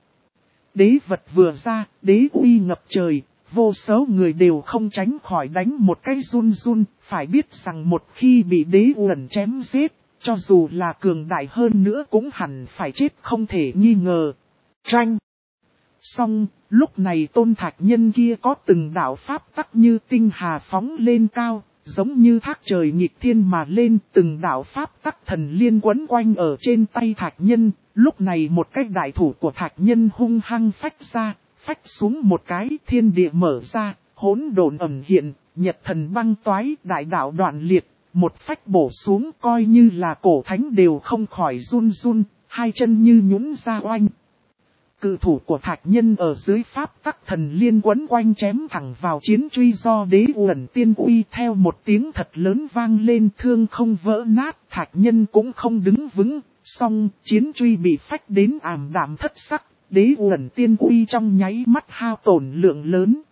Đế vật vừa ra, đế uy ngập trời, vô số người đều không tránh khỏi đánh một cái run run, phải biết rằng một khi bị đế uẩn chém giết, cho dù là cường đại hơn nữa cũng hẳn phải chết không thể nghi ngờ. Tranh! Song, lúc này tôn thạch nhân kia có từng đạo pháp tắc như tinh hà phóng lên cao, giống như thác trời nghịch thiên mà lên, từng đạo pháp tắc thần liên quấn quanh ở trên tay thạch nhân. Lúc này một cái đại thủ của thạch nhân hung hăng phách ra, phách xuống một cái, thiên địa mở ra, hỗn độn ẩn hiện, nhật thần băng toái, đại đạo đoạn liệt, một phách bổ xuống coi như là cổ thánh đều không khỏi run run, hai chân như nhũn ra oanh. Cự thủ của thạch nhân ở dưới pháp tắc thần liên quấn quanh chém thẳng vào chiến truy do đế uẩn tiên uy, theo một tiếng thật lớn vang lên, thương không vỡ nát, thạch nhân cũng không đứng vững, song chiến truy bị phách đến ảm đạm thất sắc, đế uẩn tiên uy trong nháy mắt hao tổn lượng lớn.